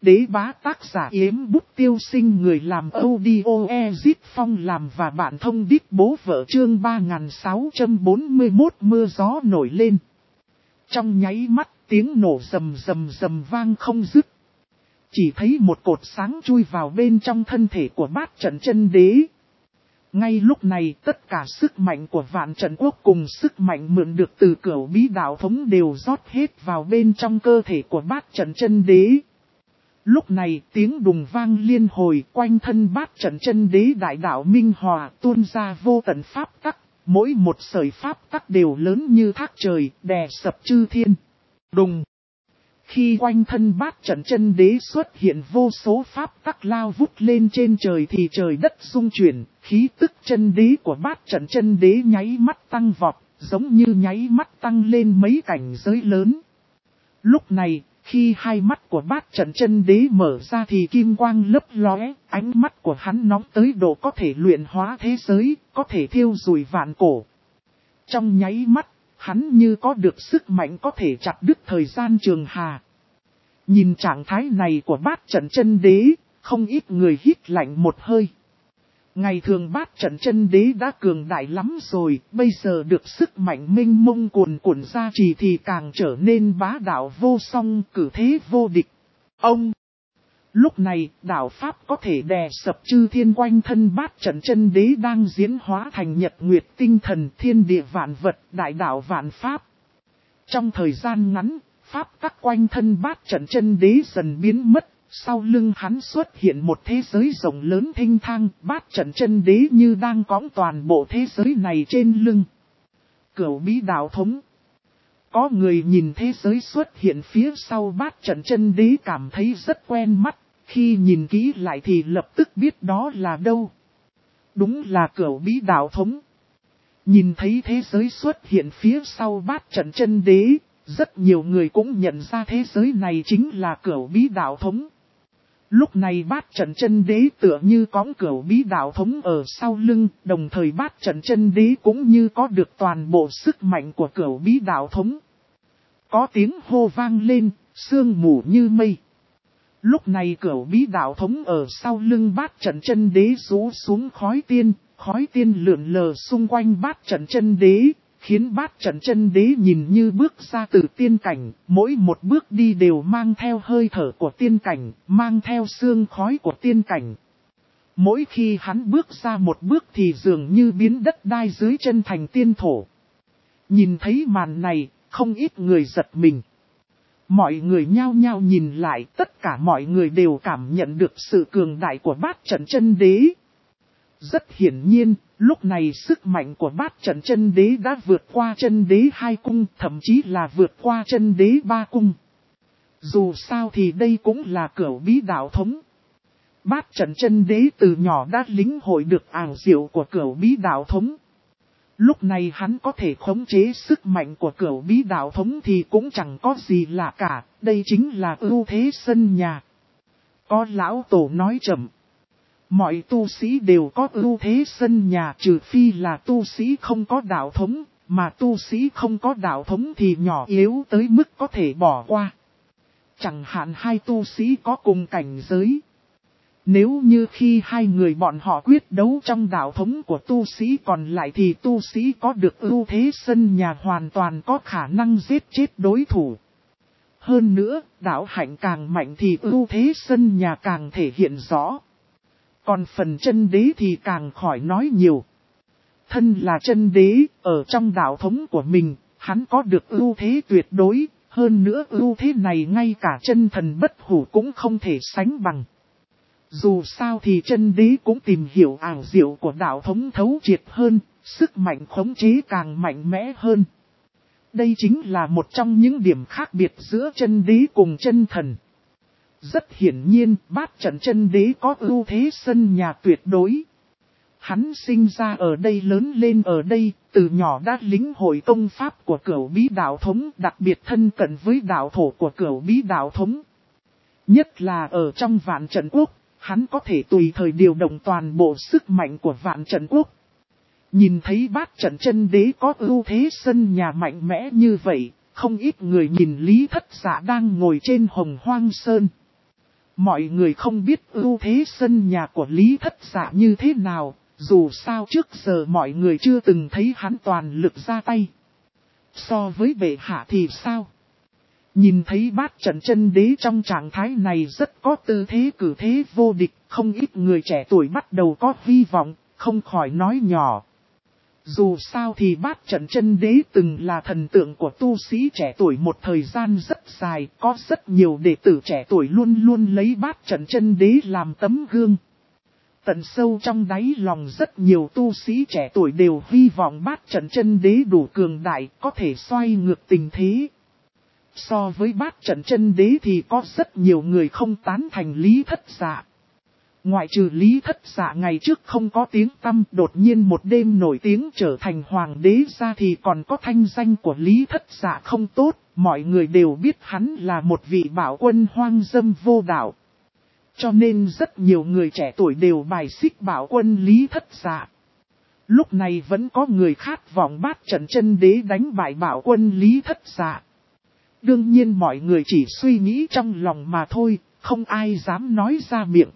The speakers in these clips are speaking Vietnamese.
Đế bá tác giả Yếm Bút Tiêu Sinh, người làm audio Ezit Phong làm và bạn thông đít bố vợ, chương 3641 mưa gió nổi lên. Trong nháy mắt tiếng nổ rầm rầm rầm vang không dứt. Chỉ thấy một cột sáng chui vào bên trong thân thể của Bát Trận Chân Đế. Ngay lúc này tất cả sức mạnh của Vạn Trận Quốc cùng sức mạnh mượn được từ Cửu Bí Đạo Thống đều rót hết vào bên trong cơ thể của Bát Trận Chân Đế. Lúc này tiếng đùng vang liên hồi, quanh thân Bát Trận Chân Đế đại đạo minh hòa tuôn ra vô tận pháp tắc, mỗi một sợi pháp tắc đều lớn như thác trời, đè sập chư thiên. Đùng! Khi quanh thân Bát Trận Chân Đế xuất hiện vô số pháp tắc lao vút lên trên trời thì trời đất rung chuyển, khí tức chân đế của Bát Trận Chân Đế nháy mắt tăng vọt, giống như nháy mắt tăng lên mấy cảnh giới lớn. Lúc này, khi hai mắt của Bát Trận Chân Đế mở ra thì kim quang lấp lóe, ánh mắt của hắn nóng tới độ có thể luyện hóa thế giới, có thể thiêu rụi vạn cổ. Trong nháy mắt, hắn như có được sức mạnh có thể chặt đứt thời gian trường hà. Nhìn trạng thái này của Bát Trận Chân Đế, không ít người hít lạnh một hơi. Ngày thường Bát Trận Chân Đế đã cường đại lắm rồi, bây giờ được sức mạnh mênh mông cuồn cuộn ra trì thì càng trở nên bá đạo vô song, cử thế vô địch. Ông! Lúc này, đạo Pháp có thể đè sập chư thiên quanh thân Bát Trận Chân Đế đang diễn hóa thành nhật nguyệt tinh thần, thiên địa vạn vật, đại đạo vạn Pháp. Trong thời gian ngắn, Pháp tắc quanh thân Bát Trận Chân Đế dần biến mất, sau lưng hắn xuất hiện một thế giới rộng lớn thênh thang, Bát Trận Chân Đế như đang cõng toàn bộ thế giới này trên lưng. Cửu Bí Đạo Thống. Có người nhìn thế giới xuất hiện phía sau Bát Trận Chân Đế cảm thấy rất quen mắt, khi nhìn kỹ lại thì lập tức biết đó là đâu. Đúng là Cửu Bí Đạo Thống. Nhìn thấy thế giới xuất hiện phía sau Bát Trận Chân Đế, rất nhiều người cũng nhận ra thế giới này chính là Cửu Bí Đạo Thống. Lúc này Bát Trận Chân Đế tựa như cõng Cửu Bí Đạo Thống ở sau lưng, đồng thời Bát Trận Chân Đế cũng như có được toàn bộ sức mạnh của Cửu Bí Đạo Thống. Có tiếng hô vang lên, sương mù như mây. Lúc này Cửu Bí Đạo Thống ở sau lưng Bát Trận Chân Đế rũ xuống khói tiên lượn lờ xung quanh Bát Trận Chân Đế, khiến Bát Trận Chân Đế nhìn như bước ra từ tiên cảnh, mỗi một bước đi đều mang theo hơi thở của tiên cảnh, mang theo sương khói của tiên cảnh. Mỗi khi hắn bước ra một bước thì dường như biến đất đai dưới chân thành tiên thổ. Nhìn thấy màn này, không ít người giật mình. Mọi người nhao nhao nhìn lại, tất cả mọi người đều cảm nhận được sự cường đại của Bát Trận Chân Đế. Rất hiển nhiên, lúc này sức mạnh của Bát Trận Chân Đế đã vượt qua Chân Đế 2 cung, thậm chí là vượt qua Chân Đế 3 cung. Dù sao thì đây cũng là Cửu Bí Đạo Thống. Bát Trận Chân Đế từ nhỏ đã lĩnh hội được ảo diệu của Cửu Bí Đạo Thống. Lúc này hắn có thể khống chế sức mạnh của Cửu Bí Đạo Thống thì cũng chẳng có gì lạ cả, đây chính là ưu thế sân nhà. Có lão tổ nói chậm. Mọi tu sĩ đều có ưu thế sân nhà, trừ phi là tu sĩ không có đạo thống, mà tu sĩ không có đạo thống thì nhỏ yếu tới mức có thể bỏ qua. Chẳng hạn hai tu sĩ có cùng cảnh giới. Nếu như khi hai người bọn họ quyết đấu trong đạo thống của tu sĩ còn lại thì tu sĩ có được ưu thế sân nhà hoàn toàn có khả năng giết chết đối thủ. Hơn nữa, đạo hạnh càng mạnh thì ưu thế sân nhà càng thể hiện rõ. Còn phần chân đế thì càng khỏi nói nhiều. Thân là chân đế, ở trong đạo thống của mình, hắn có được ưu thế tuyệt đối, hơn nữa ưu thế này ngay cả chân thần bất hủ cũng không thể sánh bằng. Dù sao thì chân đế cũng tìm hiểu ảo diệu của đạo thống thấu triệt hơn, sức mạnh khống chế càng mạnh mẽ hơn. Đây chính là một trong những điểm khác biệt giữa chân đế cùng chân thần. Rất hiển nhiên, Bát Trận Chân Đế có ưu thế sân nhà tuyệt đối. Hắn sinh ra ở đây, lớn lên ở đây, từ nhỏ đã lĩnh hội công pháp của Cửu Bí Đạo Thống, đặc biệt thân cận với đạo thổ của Cửu Bí Đạo Thống. Nhất là ở trong Vạn Trận Quốc, hắn có thể tùy thời điều động toàn bộ sức mạnh của Vạn Trận Quốc. Nhìn thấy Bát Trận Chân Đế có ưu thế sân nhà mạnh mẽ như vậy, không ít người nhìn Lý Thất Dạ đang ngồi trên Hồng Hoang Sơn. Mọi người không biết ưu thế sân nhà của Lý Thất Dạ như thế nào, dù sao trước giờ mọi người chưa từng thấy hắn toàn lực ra tay. So với bệ hạ thì sao? Nhìn thấy Bát Trận Chân Đế trong trạng thái này rất có tư thế cử thế vô địch, không ít người trẻ tuổi bắt đầu có hy vọng, không khỏi nói nhỏ. Dù sao thì Bát Trận Chân Đế từng là thần tượng của tu sĩ trẻ tuổi một thời gian rất dài, có rất nhiều đệ tử trẻ tuổi luôn luôn lấy Bát Trận Chân Đế làm tấm gương. Tận sâu trong đáy lòng rất nhiều tu sĩ trẻ tuổi đều hy vọng Bát Trận Chân Đế đủ cường đại, có thể xoay ngược tình thế. So với Bát Trận Chân Đế thì có rất nhiều người không tán thành Lý Thất Dạ. Ngoại trừ Lý Thất Dạ ngày trước không có tiếng tăm, đột nhiên một đêm nổi tiếng trở thành hoàng đế ra thì còn có thanh danh của Lý Thất Dạ không tốt, mọi người đều biết hắn là một vị bảo quân hoang dâm vô đạo. Cho nên rất nhiều người trẻ tuổi đều bài xích bảo quân Lý Thất Dạ. Lúc này vẫn có người khát vọng Bát Trận Chân Đế đánh bại bảo quân Lý Thất Dạ. Đương nhiên mọi người chỉ suy nghĩ trong lòng mà thôi, không ai dám nói ra miệng.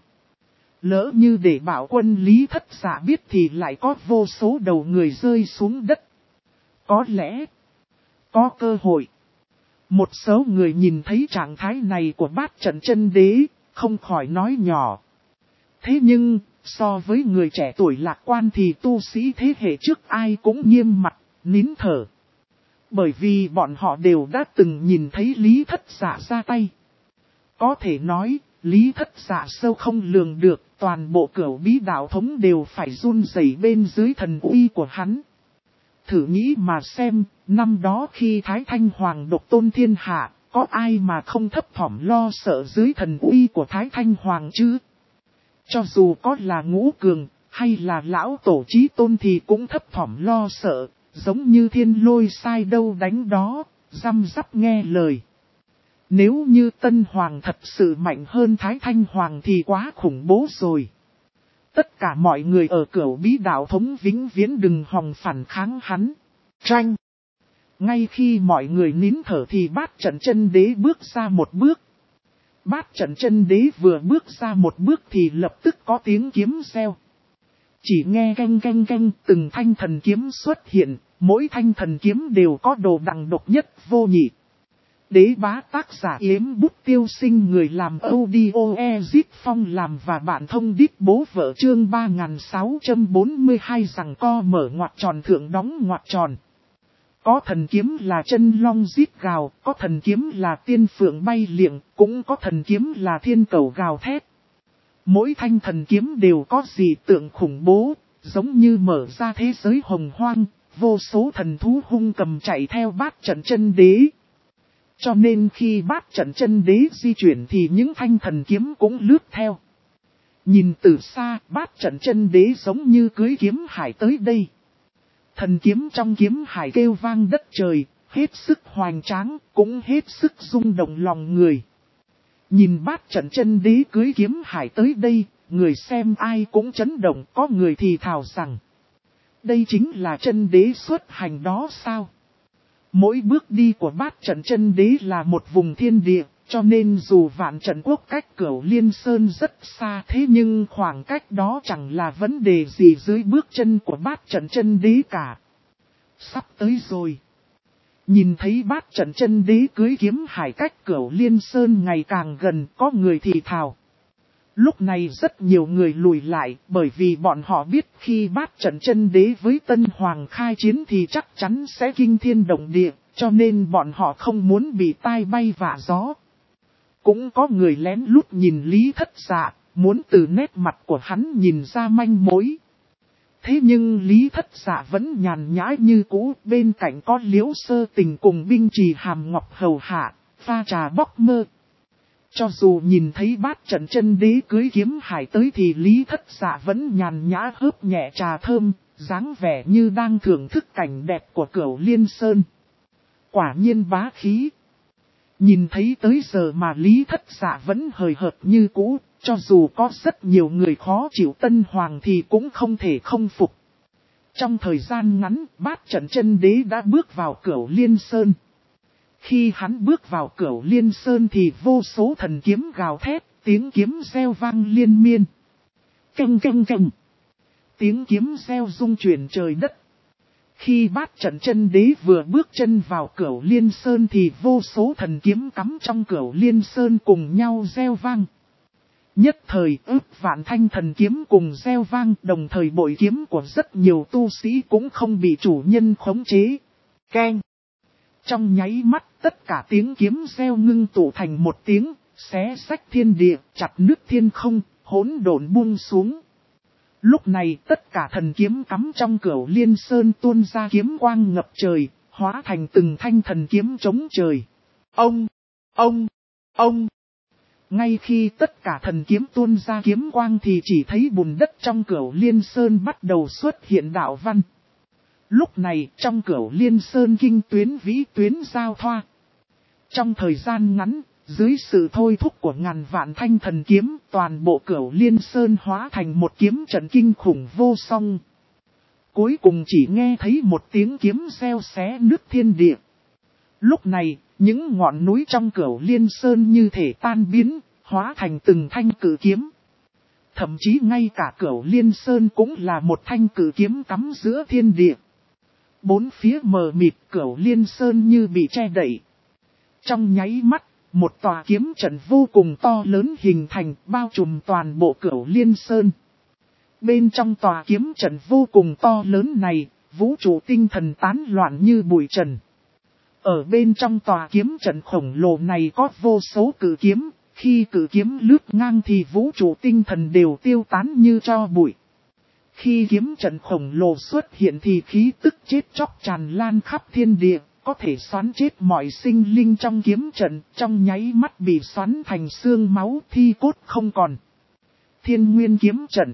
Lỡ như để bảo quân Lý Thất Dạ biết thì lại có vô số đầu người rơi xuống đất. Có lẽ, có cơ hội. Một số người nhìn thấy trạng thái này của Bát Trận Chân Đế, không khỏi nói nhỏ. Thế nhưng, so với người trẻ tuổi lạc quan thì tu sĩ thế hệ trước ai cũng nghiêm mặt, nín thở. Bởi vì bọn họ đều đã từng nhìn thấy Lý Thất Dạ ra tay. Có thể nói, Lý Thất Dạ sâu không lường được, toàn bộ cửu bí đạo thống đều phải run rẩy bên dưới thần uy của hắn. Thử nghĩ mà xem, năm đó khi Thái Thanh Hoàng độc tôn thiên hạ, có ai mà không thấp thỏm lo sợ dưới thần uy của Thái Thanh Hoàng chứ? Cho dù có là Ngũ Cường, hay là Lão Tổ Chí Tôn thì cũng thấp thỏm lo sợ, giống như thiên lôi sai đâu đánh đó, răm rắp nghe lời. Nếu như Tân Hoàng thật sự mạnh hơn Thái Thanh Hoàng thì quá khủng bố rồi. Tất cả mọi người ở cửu bí đạo thống vĩnh viễn đừng hòng phản kháng hắn. Tranh. Ngay khi mọi người nín thở thì Bát Trận Chân Đế bước ra một bước. Bát Trận Chân Đế vừa bước ra một bước thì lập tức có tiếng kiếm reo. Chỉ nghe canh canh canh từng thanh thần kiếm xuất hiện, mỗi thanh thần kiếm đều có đồ đằng độc nhất vô nhị. Đế bá tác giả Yếm Bút Tiêu Sinh, người làm audio Ezit Phong làm và bạn thông đít bố vợ, chương 3642 rằng co mở ngoặc tròn thượng đóng ngoặc tròn. Có thần kiếm là chân long rít gào, có thần kiếm là tiên phượng bay liệng, cũng có thần kiếm là thiên cẩu gào thét. Mỗi thanh thần kiếm đều có dị tượng khủng bố, giống như mở ra thế giới hồng hoang, vô số thần thú hung cầm chạy theo Bát Trận Chân Đế. Cho nên khi Bát Trận Chân Đế di chuyển thì những thanh thần kiếm cũng lướt theo. Nhìn từ xa, Bát Trận Chân Đế giống như cưỡi kiếm hải tới đây. Thần kiếm trong kiếm hải kêu vang đất trời, hết sức hoành tráng, cũng hết sức rung động lòng người. Nhìn Bát Trận Chân Đế cưỡi kiếm hải tới đây, người xem ai cũng chấn động, có người thì thào rằng. Đây chính là chân đế xuất hành đó sao? Mỗi bước đi của Bát Trận Chân Đế là một vùng thiên địa, cho nên dù Vạn Trận Quốc cách Cửu Liên Sơn rất xa thế nhưng khoảng cách đó chẳng là vấn đề gì dưới bước chân của Bát Trận Chân Đế cả. Sắp tới rồi. Nhìn thấy Bát Trận Chân Đế cưỡi kiếm hải cách Cửu Liên Sơn ngày càng gần, có người thì thào. Lúc này rất nhiều người lùi lại, bởi vì bọn họ biết khi Bát Trận Chân Đế với Tân Hoàng khai chiến thì chắc chắn sẽ kinh thiên động địa, cho nên bọn họ không muốn bị tai bay vạ gió. Cũng có người lén lút nhìn Lý Thất Dạ, muốn từ nét mặt của hắn nhìn ra manh mối. Thế nhưng Lý Thất Dạ vẫn nhàn nhã như cũ, bên cạnh có Liễu Sơ Tình cùng binh trì hàm ngọc hầu hạ, pha trà bóc mơ. Cho dù nhìn thấy Bát Trận Chân Đế cưỡi kiếm hải tới thì Lý Thất Dạ vẫn nhàn nhã hớp nhẹ trà thơm, dáng vẻ như đang thưởng thức cảnh đẹp của Cửu Liên Sơn. Quả nhiên bá khí. Nhìn thấy tới giờ mà Lý Thất Dạ vẫn hời hợt như cũ, cho dù có rất nhiều người khó chịu Tân Hoàng thì cũng không thể không phục. Trong thời gian ngắn, Bát Trận Chân Đế đã bước vào Cửu Liên Sơn. Khi hắn bước vào Cửu Liên Sơn thì vô số thần kiếm gào thét, Tiếng kiếm reo vang liên miên. Canh canh canh. Tiếng kiếm reo rung chuyển trời đất. Khi Bát Trận Chân Đế vừa bước chân vào Cửu Liên Sơn thì vô số thần kiếm cắm trong Cửu Liên Sơn cùng nhau reo vang. Nhất thời ước vạn thanh thần kiếm cùng reo vang, đồng thời bội kiếm của rất nhiều tu sĩ cũng không bị chủ nhân khống chế. Keng. Trong nháy mắt tất cả tiếng kiếm reo ngưng tụ thành một tiếng, xé xách thiên địa, chặt nước thiên không, hỗn độn buông xuống. Lúc này tất cả thần kiếm cắm trong Cửu Liên Sơn tuôn ra kiếm quang ngập trời, hóa thành từng thanh thần kiếm chống trời. Ông. Ngay khi tất cả thần kiếm tuôn ra kiếm quang thì chỉ thấy bùn đất trong Cửu Liên Sơn bắt đầu xuất hiện đạo văn. Lúc này trong Cửu Liên Sơn kinh tuyến vĩ tuyến giao thoa. Trong thời gian ngắn, dưới sự thôi thúc của ngàn vạn thanh thần kiếm, toàn bộ Cửu Liên Sơn hóa thành một kiếm trận kinh khủng vô song. Cuối cùng chỉ nghe thấy một tiếng kiếm reo xé nước thiên địa. Lúc này, những ngọn núi trong Cửu Liên Sơn như thể tan biến, hóa thành từng thanh cử kiếm. Thậm chí ngay cả Cửu Liên Sơn cũng là một thanh cử kiếm cắm giữa thiên địa. Bốn phía mờ mịt, Cửu Liên Sơn như bị che đậy. Trong nháy mắt, một tòa kiếm trận vô cùng to lớn hình thành, bao trùm toàn bộ Cửu Liên Sơn. Bên trong tòa kiếm trận vô cùng to lớn này, vũ trụ tinh thần tán loạn như bụi trần. Ở bên trong tòa kiếm trận khổng lồ này có vô số cử kiếm, khi cử kiếm lướt ngang thì vũ trụ tinh thần đều tiêu tán như tro bụi. Khi kiếm trận khổng lồ xuất hiện thì khí tức chết chóc tràn lan khắp thiên địa, có thể xoắn chết mọi sinh linh trong kiếm trận, trong nháy mắt bị xoắn thành xương máu thi cốt không còn. Thiên Nguyên kiếm trận.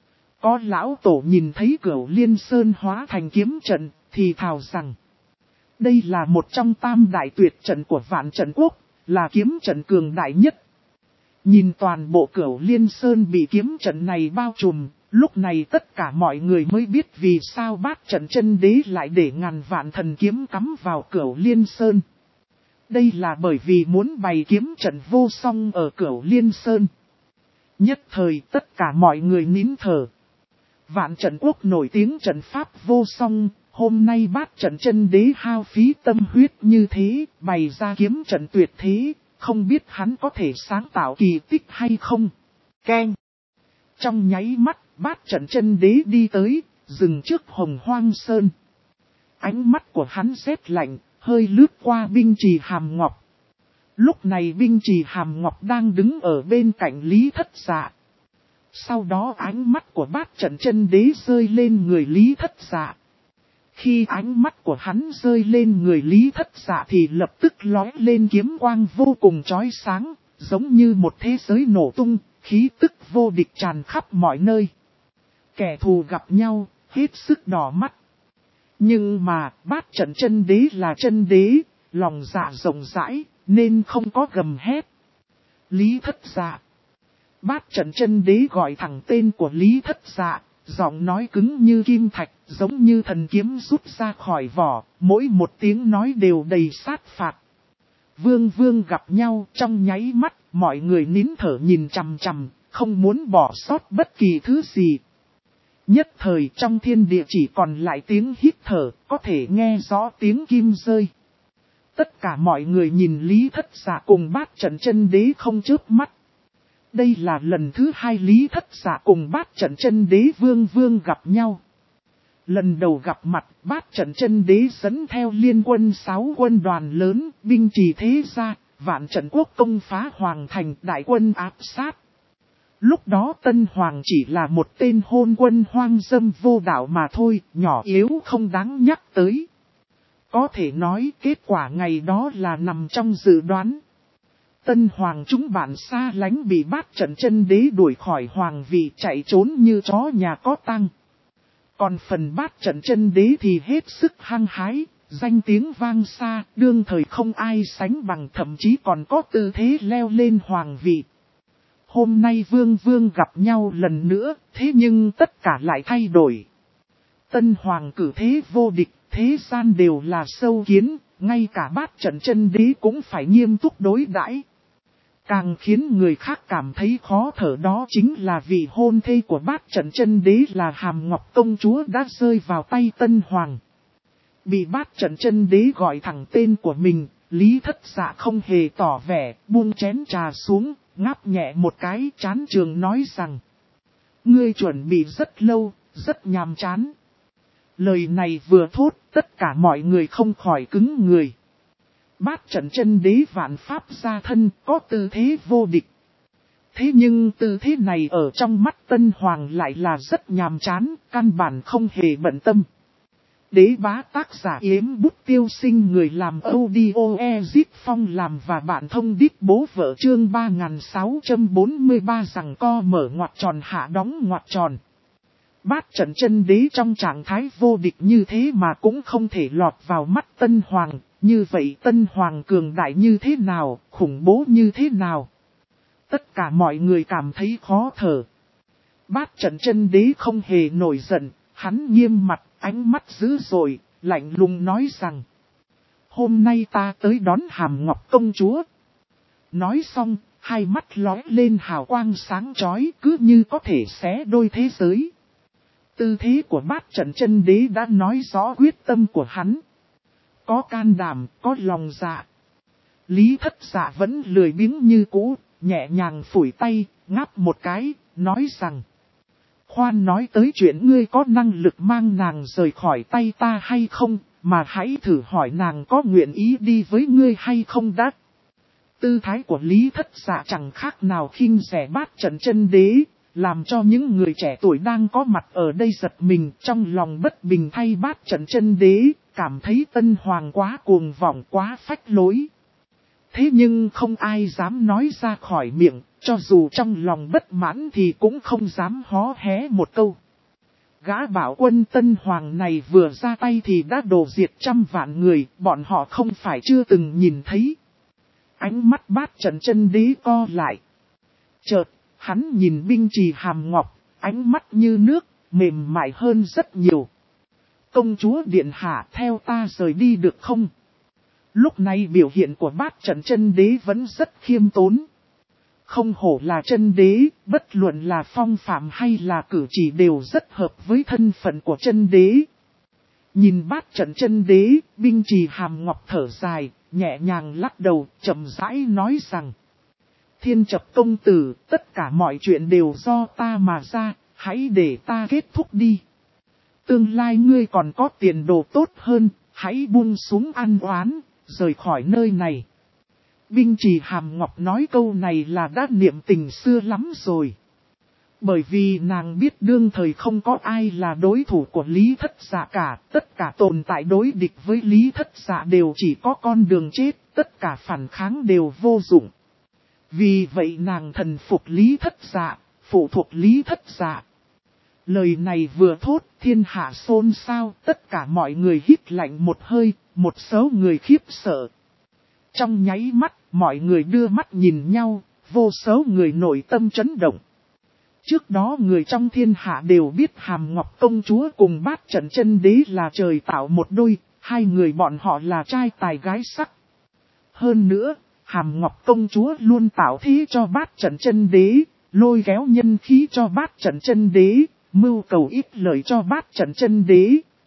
Có lão tổ nhìn thấy Cửu Liên Sơn hóa thành kiếm trận, thì thào rằng đây là một trong tam đại tuyệt trận của Vạn Trận Quốc, là kiếm trận cường đại nhất. Nhìn toàn bộ Cửu Liên Sơn bị kiếm trận này bao trùm, lúc này tất cả mọi người mới biết vì sao Bát Trận Chân Đế lại để ngàn vạn thần kiếm cắm vào Cửu Liên Sơn. Đây là bởi vì muốn bày kiếm trận vô song ở Cửu Liên Sơn. Nhất thời tất cả mọi người nín thở. Vạn Trận Quốc nổi tiếng trận pháp vô song, hôm nay Bát Trận Chân Đế hao phí tâm huyết như thế, bày ra kiếm trận tuyệt thế, không biết hắn có thể sáng tạo kỳ tích hay không. Keng. Trong nháy mắt, Bát Trận Chân Đế đi tới, dừng trước Hồng Hoang Sơn. Ánh mắt của hắn rét lạnh, hơi lướt qua binh trì Hàm Ngọc. Lúc này binh trì Hàm Ngọc đang đứng ở bên cạnh Lý Thất Dạ. Sau đó ánh mắt của Bát Trận Chân Đế rơi lên người Lý Thất Dạ. Khi ánh mắt của hắn rơi lên người Lý Thất Dạ thì lập tức lóe lên kiếm quang vô cùng chói sáng, giống như một thế giới nổ tung, khí tức vô địch tràn khắp mọi nơi. Kẻ thù gặp nhau, hết sức đỏ mắt. Nhưng mà, Bát Trận Chân Đế là chân đế, lòng dạ rộng rãi, nên không có gầm hét. Lý Thất Dạ. Bát Trận Chân Đế gọi thẳng tên của Lý Thất Dạ, giọng nói cứng như kim thạch, giống như thần kiếm rút ra khỏi vỏ, mỗi một tiếng nói đều đầy sát phạt. Vương vương gặp nhau, trong nháy mắt, mọi người nín thở nhìn chằm chằm, không muốn bỏ sót bất kỳ thứ gì. Nhất thời trong thiên địa chỉ còn lại tiếng hít thở, có thể nghe rõ tiếng kim rơi. Tất cả mọi người nhìn Lý Thất Dạ cùng Bát Trận Chân Đế không chớp mắt. Đây là lần thứ hai Lý Thất Dạ cùng Bát Trận Chân Đế vương vương gặp nhau. Lần đầu gặp mặt, Bát Trận Chân Đế dẫn theo liên quân 6 quân đoàn lớn, binh trì thế gia, Vạn Trận Quốc công phá Hoàng Thành, đại quân áp sát. Lúc đó Tân Hoàng chỉ là một tên hôn quân hoang dâm vô đạo mà thôi, nhỏ yếu không đáng nhắc tới. Có thể nói kết quả ngày đó là nằm trong dự đoán. Tân Hoàng chúng bạn xa lánh bị Bát Trận Chân Đế đuổi khỏi hoàng vị chạy trốn như chó nhà có tăng. Còn phần Bát Trận Chân Đế thì hết sức hăng hái, danh tiếng vang xa, đương thời không ai sánh bằng, thậm chí còn có tư thế leo lên hoàng vị. Hôm nay vương vương gặp nhau lần nữa, thế nhưng tất cả lại thay đổi. Tân Hoàng cử thế vô địch, thế gian đều là sâu kiến, ngay cả Bát Trận Chân Đế cũng phải nghiêm túc đối đãi. Càng khiến người khác cảm thấy khó thở đó chính là vị hôn thê của Bát Trận Chân Đế là Hàm Ngọc Công Chúa đã rơi vào tay Tân Hoàng. Bị Bát Trận Chân Đế gọi thẳng tên của mình, Lý Thất Dạ không hề tỏ vẻ, buông chén trà xuống, ngáp nhẹ một cái, chán trường nói rằng: ngươi chuẩn bị rất lâu, rất nhàm chán. Lời này vừa thốt, tất cả mọi người không khỏi cứng người. Bát Trận Chân Đế vạn pháp gia thân, có tư thế vô địch. Thế nhưng tư thế này ở trong mắt Tân Hoàng lại là rất nhàm chán, căn bản không hề bận tâm. Đế bá tác giả Yếm Bút Tiêu Sinh, người làm audio Ezit Phong làm và bạn thông đít bố vợ, chương 3643 rằng co mở ngoặc tròn hạ đóng ngoặc tròn. Bát Trận Chân Đế trong trạng thái vô địch như thế mà cũng không thể lọt vào mắt Tân Hoàng, như vậy Tân Hoàng cường đại như thế nào, khủng bố như thế nào. Tất cả mọi người cảm thấy khó thở. Bát Trận Chân Đế không hề nổi giận, hắn nghiêm mặt, ánh mắt dữ dội, lạnh lùng nói rằng: hôm nay ta tới đón Hàm Ngọc Công Chúa. Nói xong, hai mắt lóe lên hào quang sáng chói, cứ như có thể xé đôi thế giới. Tư thế của Bát Trận Chân Đế đã nói rõ quyết tâm của hắn. Có can đảm, có lòng dạ. Lý Thất Dạ vẫn lười biếng như cũ, nhẹ nhàng phủi tay, ngáp một cái, nói rằng: khoan nói tới chuyện ngươi có năng lực mang nàng rời khỏi tay ta hay không, mà hãy thử hỏi nàng có nguyện ý đi với ngươi hay không đã. Tư thái của Lý Thất Dạ chẳng khác nào khinh rẻ Bát Trận Chân Đế, làm cho những người trẻ tuổi đang có mặt ở đây giật mình, trong lòng bất bình thay Bát Trận Chân Đế, cảm thấy Tân Hoàng quá cuồng vọng, quá phách lối. Thế nhưng không ai dám nói ra khỏi miệng, cho dù trong lòng bất mãn thì cũng không dám hó hé một câu. Gã bảo quân Tân Hoàng này vừa ra tay thì đã đổ diệt trăm vạn người, bọn họ không phải chưa từng nhìn thấy. Ánh mắt Bát Trận Chân Đế co lại. Chợt, hắn nhìn binh chì Hàm Ngọc, ánh mắt như nước, mềm mại hơn rất nhiều. Công chúa điện hạ, theo ta rời đi được không? Lúc này biểu hiện của Bát Trận Chân Đế vẫn rất khiêm tốn. Không hổ là chân đế, bất luận là phong phạm hay là cử chỉ đều rất hợp với thân phận của chân đế. Nhìn Bát Trận Chân Đế, binh chì Hàm Ngọc thở dài, nhẹ nhàng lắc đầu, chậm rãi nói rằng: Thiên Chập công tử, tất cả mọi chuyện đều do ta mà ra, hãy để ta kết thúc đi. Tương lai ngươi còn có tiền đồ tốt hơn, hãy buông xuống ăn oán, rời khỏi nơi này. Binh chì Hàm Ngọc nói câu này là đã niệm tình xưa lắm rồi. Bởi vì nàng biết đương thời không có ai là đối thủ của Lý Thất Dạ cả, tất cả tồn tại đối địch với Lý Thất Dạ đều chỉ có con đường chết, tất cả phản kháng đều vô dụng. Vì vậy nàng thần phục Lý Thất Dạ, phụ thuộc Lý Thất Dạ. Lời này vừa thốt, thiên hạ xôn xao, tất cả mọi người hít lạnh một hơi, một số người khiếp sợ. Trong nháy mắt, mọi người đưa mắt nhìn nhau, vô số người nội tâm chấn động. Trước đó người trong thiên hạ đều biết Hàm Ngọc Công Chúa cùng Bát Trận Chân Đế là trời tạo một đôi, hai người bọn họ là trai tài gái sắc. Hơn nữa, Hàm Ngọc Công Chúa luôn tạo thế cho Bát Trận Chân Đế, lôi kéo nhân khí cho Bát Trận Chân Đế, mưu cầu ít lợi cho Bát Trận Chân Đế.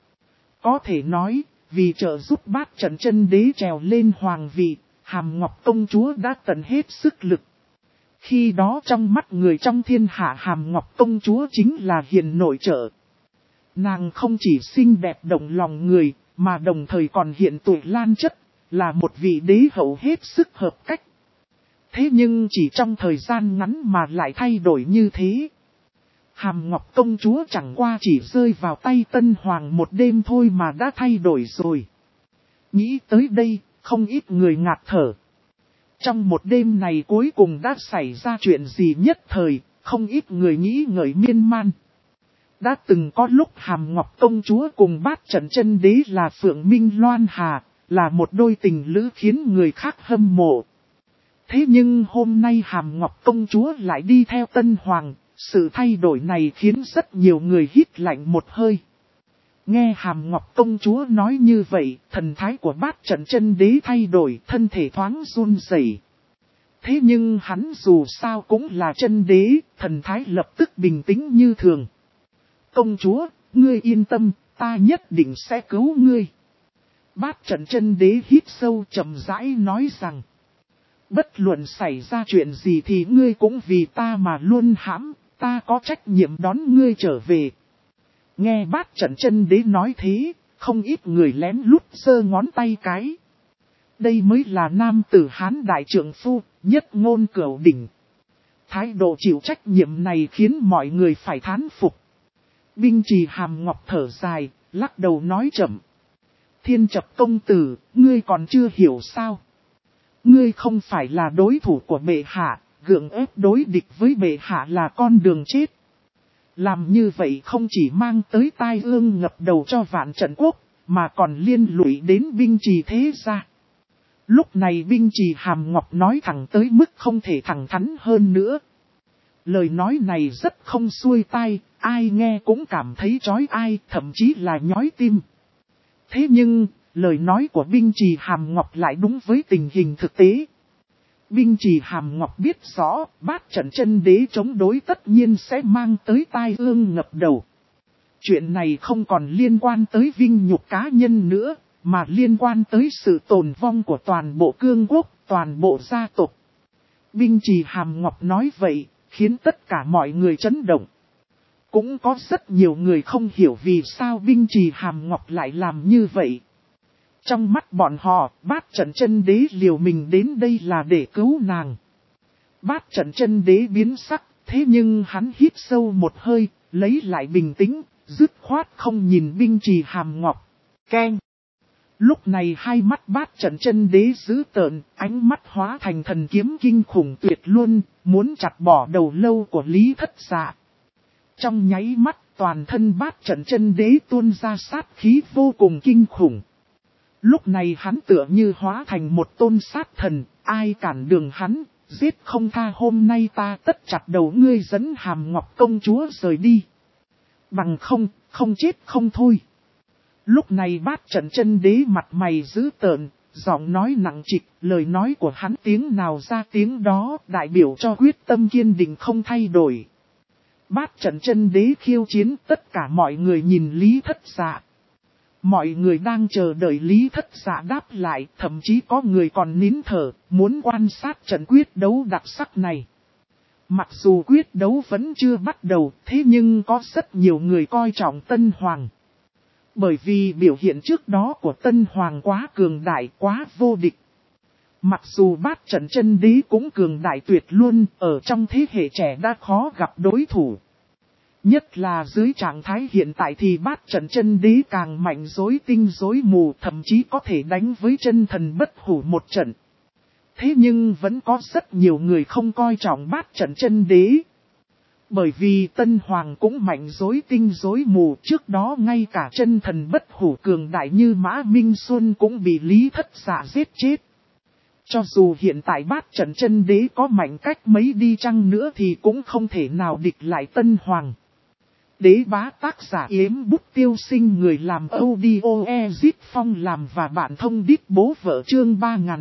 Có thể nói, vì trợ giúp Bát Trận Chân Đế trèo lên hoàng vị, Hàm Ngọc Công Chúa đã tận hết sức lực. Khi đó trong mắt người trong thiên hạ Hàm Ngọc Công Chúa chính là hiền nội trợ. Nàng không chỉ xinh đẹp động lòng người, mà đồng thời còn hiện tuổi lan chất, là một vị đế hậu hết sức hợp cách. Thế nhưng chỉ trong thời gian ngắn mà lại thay đổi như thế. Hàm Ngọc Công Chúa chẳng qua chỉ rơi vào tay Tân Hoàng một đêm thôi mà đã thay đổi rồi. Nghĩ tới đây, không ít người ngạt thở. Trong một đêm này cuối cùng đã xảy ra chuyện gì nhất thời, không ít người nghĩ ngợi miên man. Đã từng có lúc Hàm Ngọc Công Chúa cùng Bát Trận Chân Đế là Phượng Minh Loan Hà, là một đôi tình lữ khiến người khác hâm mộ. Thế nhưng hôm nay Hàm Ngọc Công Chúa lại đi theo Tân Hoàng, sự thay đổi này khiến rất nhiều người hít lạnh một hơi. Nghe Hàm Ngọc Công Chúa nói như vậy, thần thái của Bát Trận Chân Đế thay đổi, thân thể thoáng run rẩy. Thế nhưng hắn dù sao cũng là chân đế, thần thái lập tức bình tĩnh như thường. Công chúa, ngươi yên tâm, ta nhất định sẽ cứu ngươi. Bát trận chân đế hít sâu chậm rãi nói rằng. Bất luận xảy ra chuyện gì thì ngươi cũng vì ta mà luôn hãm, ta có trách nhiệm đón ngươi trở về. Nghe bát trận chân đế nói thế, không ít người lén lút giơ ngón tay cái. Đây mới là nam tử Hán đại trượng phu, nhất ngôn cửu đỉnh. Thái độ chịu trách nhiệm này khiến mọi người phải thán phục. Binh Trì Hàm Ngọc thở dài, lắc đầu nói chậm. Thiên Chập công tử, ngươi còn chưa hiểu sao? Ngươi không phải là đối thủ của bệ hạ, gượng ép đối địch với bệ hạ là con đường chết. Làm như vậy không chỉ mang tới tai ương ngập đầu cho vạn trận quốc, mà còn liên lụy đến binh trì thế gia. Lúc này binh trì Hàm Ngọc nói thẳng tới mức không thể thẳng thắn hơn nữa. Lời nói này rất không xuôi tai, ai nghe cũng cảm thấy chói tai, thậm chí là nhói tim. Thế nhưng, lời nói của binh trì Hàm Ngọc lại đúng với tình hình thực tế. Binh trì Hàm Ngọc biết rõ, bát trận chân đế chống đối tất nhiên sẽ mang tới tai ương ngập đầu. Chuyện này không còn liên quan tới vinh nhục cá nhân nữa, mà liên quan tới sự tồn vong của toàn bộ cương quốc, toàn bộ gia tộc. Binh trì Hàm Ngọc nói vậy, khiến tất cả mọi người chấn động. Cũng có rất nhiều người không hiểu vì sao binh trì Hàm Ngọc lại làm như vậy. Trong mắt bọn họ, bát trận chân đế liều mình đến đây là để cứu nàng. Bát trận chân đế biến sắc, thế nhưng hắn hít sâu một hơi, lấy lại bình tĩnh, dứt khoát không nhìn binh trì Hàm Ngọc. Keng! Lúc này hai mắt bát trận chân đế dữ tợn, ánh mắt hóa thành thần kiếm kinh khủng tuyệt luôn, muốn chặt bỏ đầu lâu của Lý Thất Dạ. Trong nháy mắt toàn thân bát trận chân đế tuôn ra sát khí vô cùng kinh khủng. Lúc này hắn tựa như hóa thành một tôn sát thần, ai cản đường hắn, giết không tha, hôm nay ta tất chặt đầu ngươi, dẫn Hàm Ngọc công chúa rời đi. Bằng không, không chết không thôi. Lúc này bát trận chân đế mặt mày dữ tợn, giọng nói nặng trịch, lời nói của hắn tiếng nào ra tiếng đó, đại biểu cho quyết tâm kiên định không thay đổi. Bát trận chân đế khiêu chiến, tất cả mọi người nhìn Lý Thất Dạ. Mọi người đang chờ đợi Lý Thất Dạ đáp lại, thậm chí có người còn nín thở, muốn quan sát trận quyết đấu đặc sắc này. Mặc dù quyết đấu vẫn chưa bắt đầu, thế nhưng có rất nhiều người coi trọng Tân Hoàng. Bởi vì biểu hiện trước đó của Tân Hoàng quá cường đại, quá vô địch. Mặc dù bát trận chân đế cũng cường đại tuyệt luôn, ở trong thế hệ trẻ đã khó gặp đối thủ. Nhất là dưới trạng thái hiện tại thì bát trận chân đế càng mạnh rối tinh rối mù, thậm chí có thể đánh với chân thần bất hủ một trận. Thế nhưng vẫn có rất nhiều người không coi trọng bát trận chân đế. Bởi vì Tân Hoàng cũng mạnh rối tinh rối mù, trước đó ngay cả chân thần bất hủ cường đại như Mã Minh Xuân cũng bị Lý Thất Dạ giết chết. Cho dù hiện tại bát trận chân đế có mạnh cách mấy đi chăng nữa thì cũng không thể nào địch lại Tân Hoàng. Đế bá tác giả Yếm Bút Tiêu Sinh, người làm audio Ezit Phong làm và bạn thông đít bố vợ, chương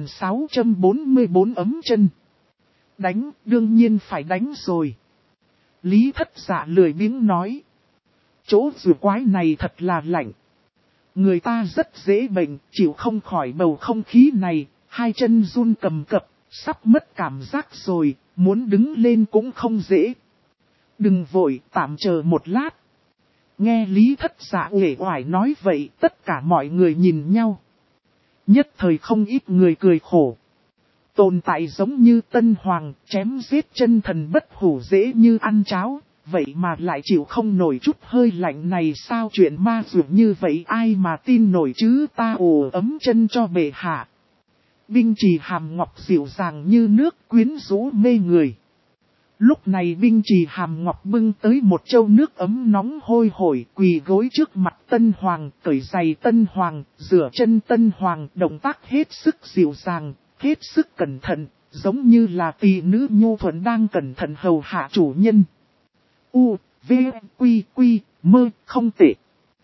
3644 ấm chân. Đánh, đương nhiên phải đánh rồi. Lý Thất Dạ lười biếng nói. Chỗ rùa quái này thật là lạnh. Người ta rất dễ bệnh, chịu không khỏi bầu không khí này, hai chân run cầm cập, sắp mất cảm giác rồi, muốn đứng lên cũng không dễ. Đừng vội, tạm chờ một lát. Nghe Lý Thất Dạ uể oải nói vậy, tất cả mọi người nhìn nhau. Nhất thời không ít người cười khổ. Tồn tại giống như Tân Hoàng, chém giết chân thần bất hủ dễ như ăn cháo, vậy mà lại chịu không nổi chút hơi lạnh này sao? Chuyện ma dược như vậy ai mà tin nổi chứ, ta ồ ấm chân cho bệ hạ. Binh Trì Hàm Ngọc dịu dàng như nước, quyến rũ mê người. Lúc này binh Trì Hàm Ngọc bưng tới một chậu nước ấm nóng hôi hổi, quỳ gối trước mặt Tân Hoàng, cởi giày Tân Hoàng, rửa chân Tân Hoàng, động tác hết sức dịu dàng, hết sức cẩn thận, giống như là tỷ nữ nhu thuận đang cẩn thận hầu hạ chủ nhân. U, V, Quy, Quy, Mơ, không tệ.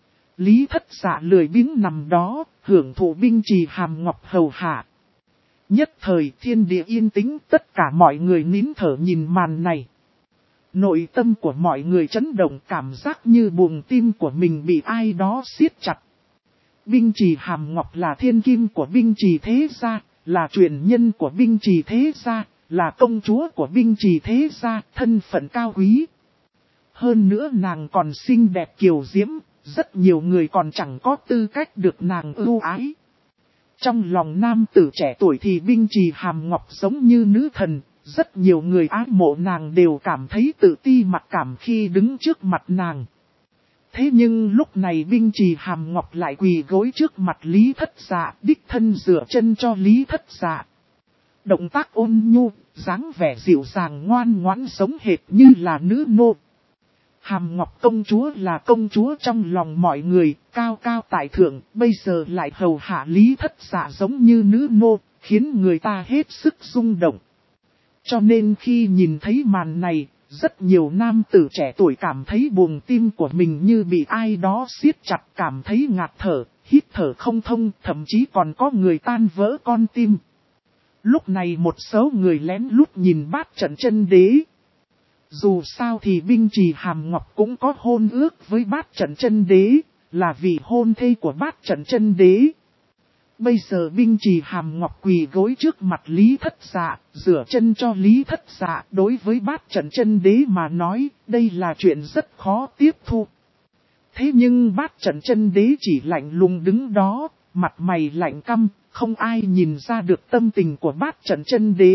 Lý Thất Dạ lười biếng nằm đó, hưởng thụ binh Trì Hàm Ngọc hầu hạ. Nhất thời thiên địa yên tĩnh, tất cả mọi người nín thở nhìn màn này. Nội tâm của mọi người chấn động, cảm giác như buồng tim của mình bị ai đó siết chặt. Binh Trì Hàm Ngọc là thiên kim của Binh Trì thế gia, là truyền nhân của Binh Trì thế gia, là công chúa của Binh Trì thế gia, thân phận cao quý. Hơn nữa nàng còn xinh đẹp kiều diễm, rất nhiều người còn chẳng có tư cách được nàng ưu ái. Trong lòng nam tử trẻ tuổi thì Binh Trì Hàm Ngọc giống như nữ thần, rất nhiều người ái mộ nàng đều cảm thấy tự ti mặc cảm khi đứng trước mặt nàng. Thế nhưng lúc này Binh Trì Hàm Ngọc lại quỳ gối trước mặt Lý Thất Dạ, đích thân rửa chân cho Lý Thất Dạ. Động tác ôn nhu, dáng vẻ dịu dàng ngoan ngoãn giống hệt như là nữ nô. Hàm Ngọc công chúa là công chúa trong lòng mọi người, cao cao tại thượng, bây giờ lại hầu hạ Lý Thất Dạ giống như nữ nô, khiến người ta hết sức rung động. Cho nên khi nhìn thấy màn này, rất nhiều nam tử trẻ tuổi cảm thấy buồng tim của mình như bị ai đó siết chặt, cảm thấy ngạt thở, hít thở không thông, thậm chí còn có người tan vỡ con tim. Lúc này một số người lén lút nhìn Bát Trận Chân Đế. Dù sao thì Binh Trì Hàm Ngọc cũng có hôn ước với Bát Trận Chân Đế, là vị hôn thê của Bát Trận Chân Đế. Bây giờ Binh Trì Hàm Ngọc quỳ gối trước mặt Lý Thất Dạ, rửa chân cho Lý Thất Dạ, đối với Bát Trận Chân Đế mà nói, đây là chuyện rất khó tiếp thu. Thế nhưng Bát Trận Chân Đế chỉ lạnh lùng đứng đó, mặt mày lạnh căm, không ai nhìn ra được tâm tình của Bát Trận Chân Đế.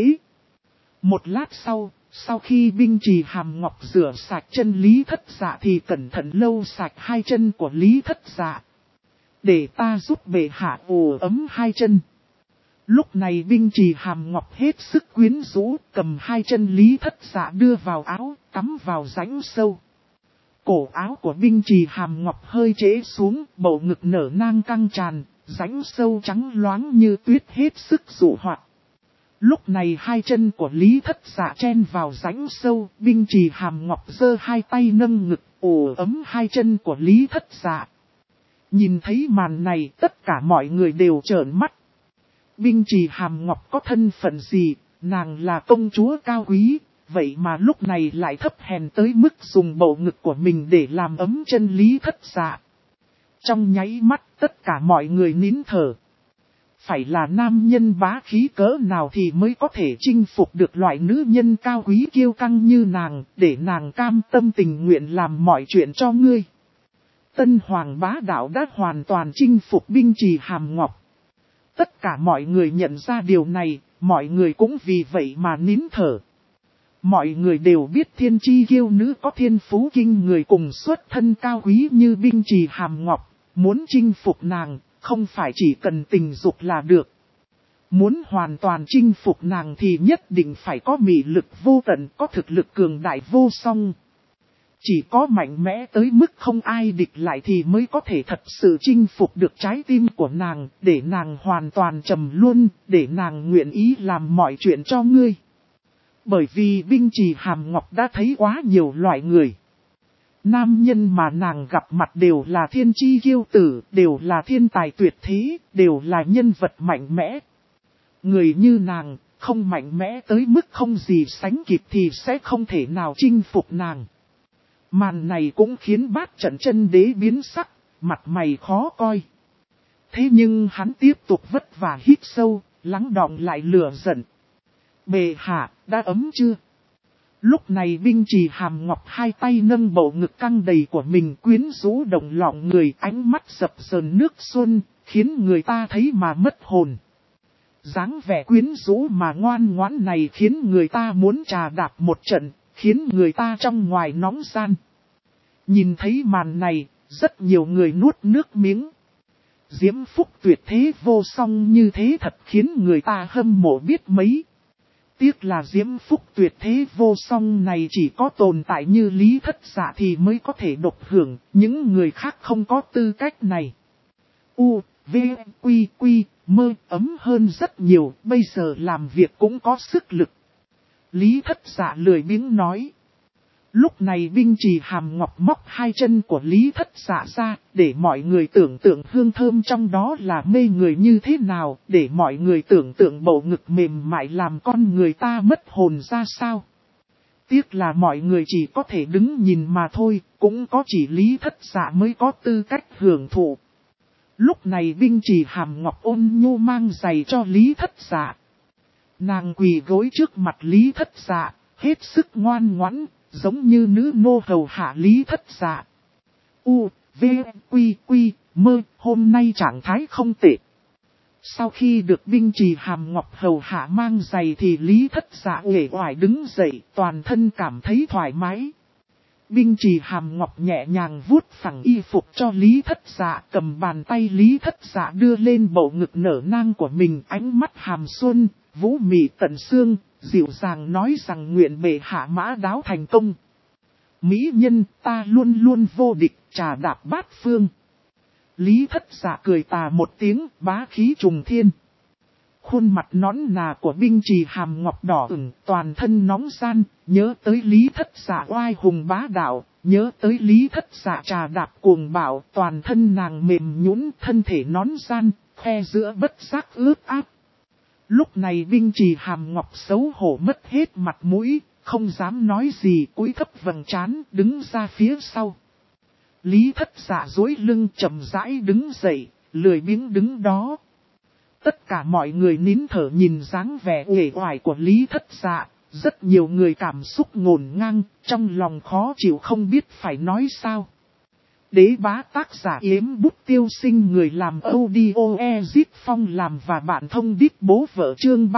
Một lát sau khi Binh Trì Hàm Ngọc rửa sạch chân Lý Thất Dạ thì cẩn thận lau sạch hai chân của Lý Thất Dạ. Để ta giúp bệ hạ ủ ấm hai chân. Lúc này Binh Trì Hàm Ngọc hết sức quyến rũ, cầm hai chân Lý Thất Dạ đưa vào áo, cắm vào rãnh sâu. Cổ áo của Binh Trì Hàm Ngọc hơi trễ xuống, bầu ngực nở nang căng tràn, rãnh sâu trắng loáng như tuyết hết sức dụ hoạt. Lúc này hai chân của Lý Thất Dạ chen vào rãnh sâu, Binh Trì Hàm Ngọc giơ hai tay nâng ngực, ủ ấm hai chân của Lý Thất Dạ. Nhìn thấy màn này, tất cả mọi người đều trợn mắt. Binh Trì Hàm Ngọc có thân phận gì, nàng là công chúa cao quý, vậy mà lúc này lại thấp hèn tới mức dùng bầu ngực của mình để làm ấm chân Lý Thất Dạ. Trong nháy mắt, tất cả mọi người nín thở. Phải là nam nhân bá khí cỡ nào thì mới có thể chinh phục được loại nữ nhân cao quý kiêu căng như nàng, để nàng cam tâm tình nguyện làm mọi chuyện cho ngươi. Tân Hoàng bá đạo đã hoàn toàn chinh phục Binh Trì Hàm Ngọc. Tất cả mọi người nhận ra điều này, mọi người cũng vì vậy mà nín thở. Mọi người đều biết thiên chi kiêu nữ có thiên phú kinh người cùng xuất thân cao quý như Binh Trì Hàm Ngọc, muốn chinh phục nàng, không phải chỉ cần tình dục là được. Muốn hoàn toàn chinh phục nàng thì nhất định phải có mị lực vô tận, có thực lực cường đại vô song. Chỉ có mạnh mẽ tới mức không ai địch lại thì mới có thể thật sự chinh phục được trái tim của nàng, để nàng hoàn toàn trầm luân, để nàng nguyện ý làm mọi chuyện cho ngươi. Bởi vì Binh Trì Hàm Ngọc đã thấy quá nhiều loại người. Nam nhân mà nàng gặp mặt đều là thiên chi kiêu tử, đều là thiên tài tuyệt thế, đều là nhân vật mạnh mẽ. Người như nàng, không mạnh mẽ tới mức không gì sánh kịp thì sẽ không thể nào chinh phục nàng. Màn này cũng khiến Bát Trận Chân Đế biến sắc, mặt mày khó coi. Thế nhưng hắn tiếp tục vất vả hít sâu, lắng đọng lại lửa giận. Bệ hạ, đã ấm chưa? Lúc này Binh Trì Hàm Ngọc hai tay nâng bầu ngực căng đầy của mình, quyến rũ động lòng người, ánh mắt dập dờn nước xuân, khiến người ta thấy mà mất hồn. Dáng vẻ quyến rũ mà ngoan ngoãn này khiến người ta muốn trà đạp một trận, khiến người ta trong ngoài nóng gian. Nhìn thấy màn này, rất nhiều người nuốt nước miếng. Diễm phúc tuyệt thế vô song như thế thật khiến người ta hâm mộ biết mấy. Tiếc là diễm phúc tuyệt thế vô song này chỉ có tồn tại như Lý Thất Dạ thì mới có thể độc hưởng, những người khác không có tư cách này. U, V, Quy, Quy, Mơ ấm hơn rất nhiều, bây giờ làm việc cũng có sức lực. Lý Thất Dạ lười biếng nói. Lúc này binh trì hàm ngọc móc hai chân của Lý Thất Dạ ra, để mọi người tưởng tượng hương thơm trong đó là mê người như thế nào, để mọi người tưởng tượng bầu ngực mềm mại làm con người ta mất hồn ra sao. Tiếc là mọi người chỉ có thể đứng nhìn mà thôi, cũng có chỉ Lý Thất Dạ mới có tư cách hưởng thụ. Lúc này binh trì hàm ngọc ôn nhu mang giày cho Lý Thất Dạ. Nàng quỳ gối trước mặt Lý Thất Dạ, hết sức ngoan ngoãn, giống như nữ nô hầu hạ Lý Thất Dạ. U, V, Quy, Quy, Mơ, hôm nay trạng thái không tệ. Sau khi được binh trì hàm ngọc hầu hạ mang giày thì Lý Thất Dạ uể oải đứng dậy, toàn thân cảm thấy thoải mái. Binh trì hàm ngọc nhẹ nhàng vuốt phẳng y phục cho Lý Thất Dạ, cầm bàn tay Lý Thất Dạ đưa lên bầu ngực nở nang của mình, ánh mắt hàm xuân, vũ mị tận xương, dịu dàng nói rằng nguyện bệ hạ mã đáo thành công. Mỹ nhân ta luôn luôn vô địch, trà đạp bát phương. Lý Thất Dạ cười tà một tiếng, bá khí trùng thiên. Khuôn mặt nõn nà của binh trì hàm ngọc đỏ ửng, toàn thân nóng gian, nhớ tới Lý Thất Dạ oai hùng bá đạo, nhớ tới Lý Thất Dạ trà đạp cuồng bạo, toàn thân nàng mềm nhũn, thân thể nón gian, khoe giữa bất giác ướt áp. Lúc này binh trì hàm ngọc xấu hổ mất hết mặt mũi, không dám nói gì, cúi thấp vầng trán, đứng ra phía sau. Lý Thất Dạ duỗi lưng chậm rãi đứng dậy, lười biếng đứng đó. Tất cả mọi người nín thở nhìn dáng vẻ uể oải của Lý Thất Dạ, rất nhiều người cảm xúc ngổn ngang, trong lòng khó chịu không biết phải nói sao. Đế bá tác giả Yếm Bút Tiêu Sinh, người làm audio Ezit Phong làm và bạn thông đít bố vợ, chương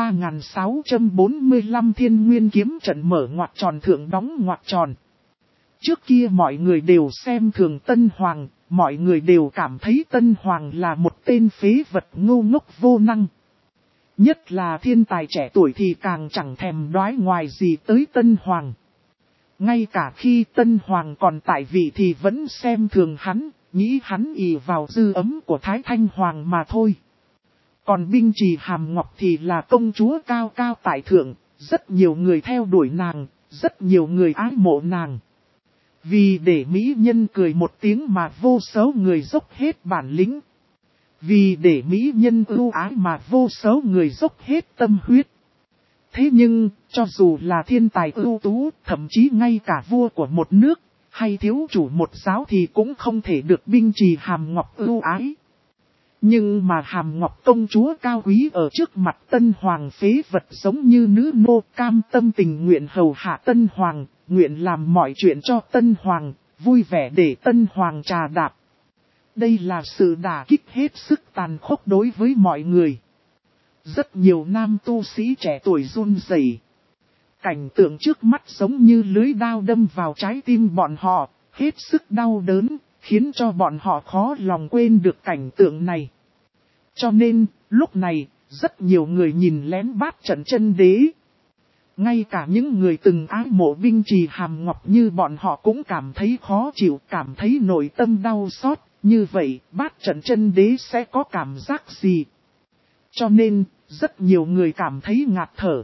3645 Thiên Nguyên Kiếm Trận mở ngoặc tròn thượng đóng ngoặc tròn. Trước kia mọi người đều xem thường Tân Hoàng, mọi người đều cảm thấy Tân Hoàng là một tên phế vật ngu ngốc vô năng. Nhất là thiên tài trẻ tuổi thì càng chẳng thèm đoái ngoài gì tới Tân Hoàng. Ngay cả khi Tân Hoàng còn tại vị thì vẫn xem thường hắn, nghĩ hắn ỷ vào dư ấm của Thái Thanh Hoàng mà thôi. Còn binh trì hàm ngọc thì là công chúa cao cao tại thượng, rất nhiều người theo đuổi nàng, rất nhiều người ái mộ nàng. Vì để mỹ nhân cười một tiếng mà vô số người dốc hết bản lĩnh. Vì để mỹ nhân ưu ái mà vô số người dốc hết tâm huyết. Thế nhưng, cho dù là thiên tài ưu tú, thậm chí ngay cả vua của một nước, hay thiếu chủ một giáo thì cũng không thể được binh trì hàm ngọc ưu ái. Nhưng mà hàm ngọc công chúa cao quý ở trước mặt Tân Hoàng phế vật giống như nữ nô, cam tâm tình nguyện hầu hạ Tân Hoàng, nguyện làm mọi chuyện cho Tân Hoàng, vui vẻ để Tân Hoàng trà đạp. Đây là sự đả kích hết sức tàn khốc đối với mọi người. Rất nhiều nam tu sĩ trẻ tuổi run rẩy. Cảnh tượng trước mắt giống như lưới dao đâm vào trái tim bọn họ, hết sức đau đớn, khiến cho bọn họ khó lòng quên được cảnh tượng này. Cho nên, lúc này, rất nhiều người nhìn lén Bát Trận Chân Đế. Ngay cả những người từng ái mộ binh trì hàm ngọc như bọn họ cũng cảm thấy khó chịu, cảm thấy nội tâm đau xót. Như vậy, Bát Trận Chân Đế sẽ có cảm giác gì? Cho nên, rất nhiều người cảm thấy ngạt thở.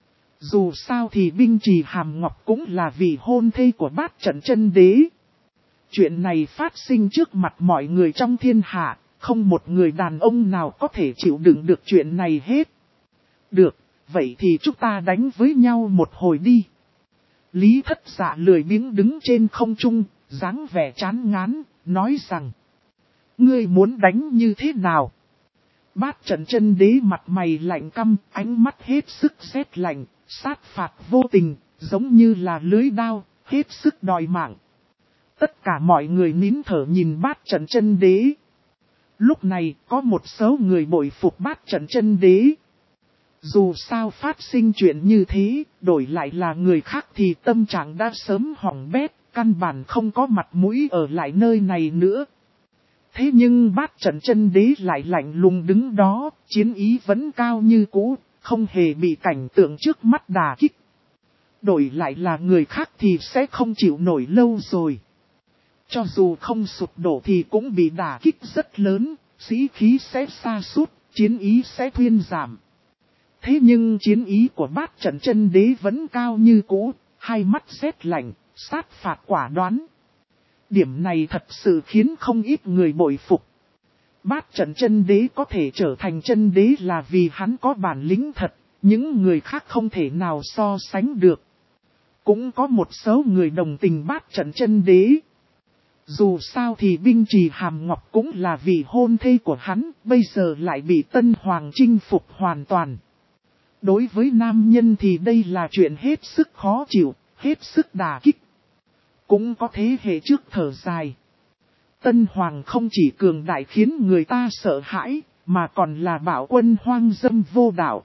Dù sao thì binh trì hàm ngọc cũng là vị hôn thê của Bát Trận Chân Đế. Chuyện này phát sinh trước mặt mọi người trong thiên hạ, không một người đàn ông nào có thể chịu đựng được chuyện này hết. Được, vậy thì chúng ta đánh với nhau một hồi đi. Lý Thất Dạ lười biếng đứng trên không trung, dáng vẻ chán ngán, nói rằng: Ngươi muốn đánh như thế nào? Bát Trận Chân Đế mặt mày lạnh căm, ánh mắt hết sức rét lạnh, sát phạt vô tình, giống như là lưới đao, hết sức đòi mạng. Tất cả mọi người nín thở nhìn Bát Trận Chân Đế. Lúc này có một số người bội phục Bát Trận Chân Đế. Dù sao phát sinh chuyện như thế, đổi lại là người khác thì tâm trạng đã sớm hỏng bét, căn bản không có mặt mũi ở lại nơi này nữa. Thế nhưng Bát Trận Chân Đế lại lạnh lùng đứng đó, chiến ý vẫn cao như cũ, không hề bị cảnh tượng trước mắt đả kích. Đổi lại là người khác thì sẽ không chịu nổi lâu rồi. Cho dù không sụp đổ thì cũng bị đả kích rất lớn, sĩ khí sẽ sa sút, chiến ý sẽ thuyên giảm. Thế nhưng chiến ý của Bát Trận Chân Đế vẫn cao như cũ, hai mắt rét lạnh, sát phạt quả đoán. Điểm này thật sự khiến không ít người bội phục. Bát trận chân đế có thể trở thành chân đế là vì hắn có bản lĩnh thật, những người khác không thể nào so sánh được. Cũng có một số người đồng tình bát trận chân đế. Dù sao thì Binh Trì Hàm Ngọc cũng là vị hôn thê của hắn, bây giờ lại bị Tân Hoàng chinh phục hoàn toàn. Đối với nam nhân thì đây là chuyện hết sức khó chịu, hết sức đả kích. Cũng có thế hệ trước thở dài. Tân Hoàng không chỉ cường đại khiến người ta sợ hãi, mà còn là bạo quân hoang dâm vô đạo.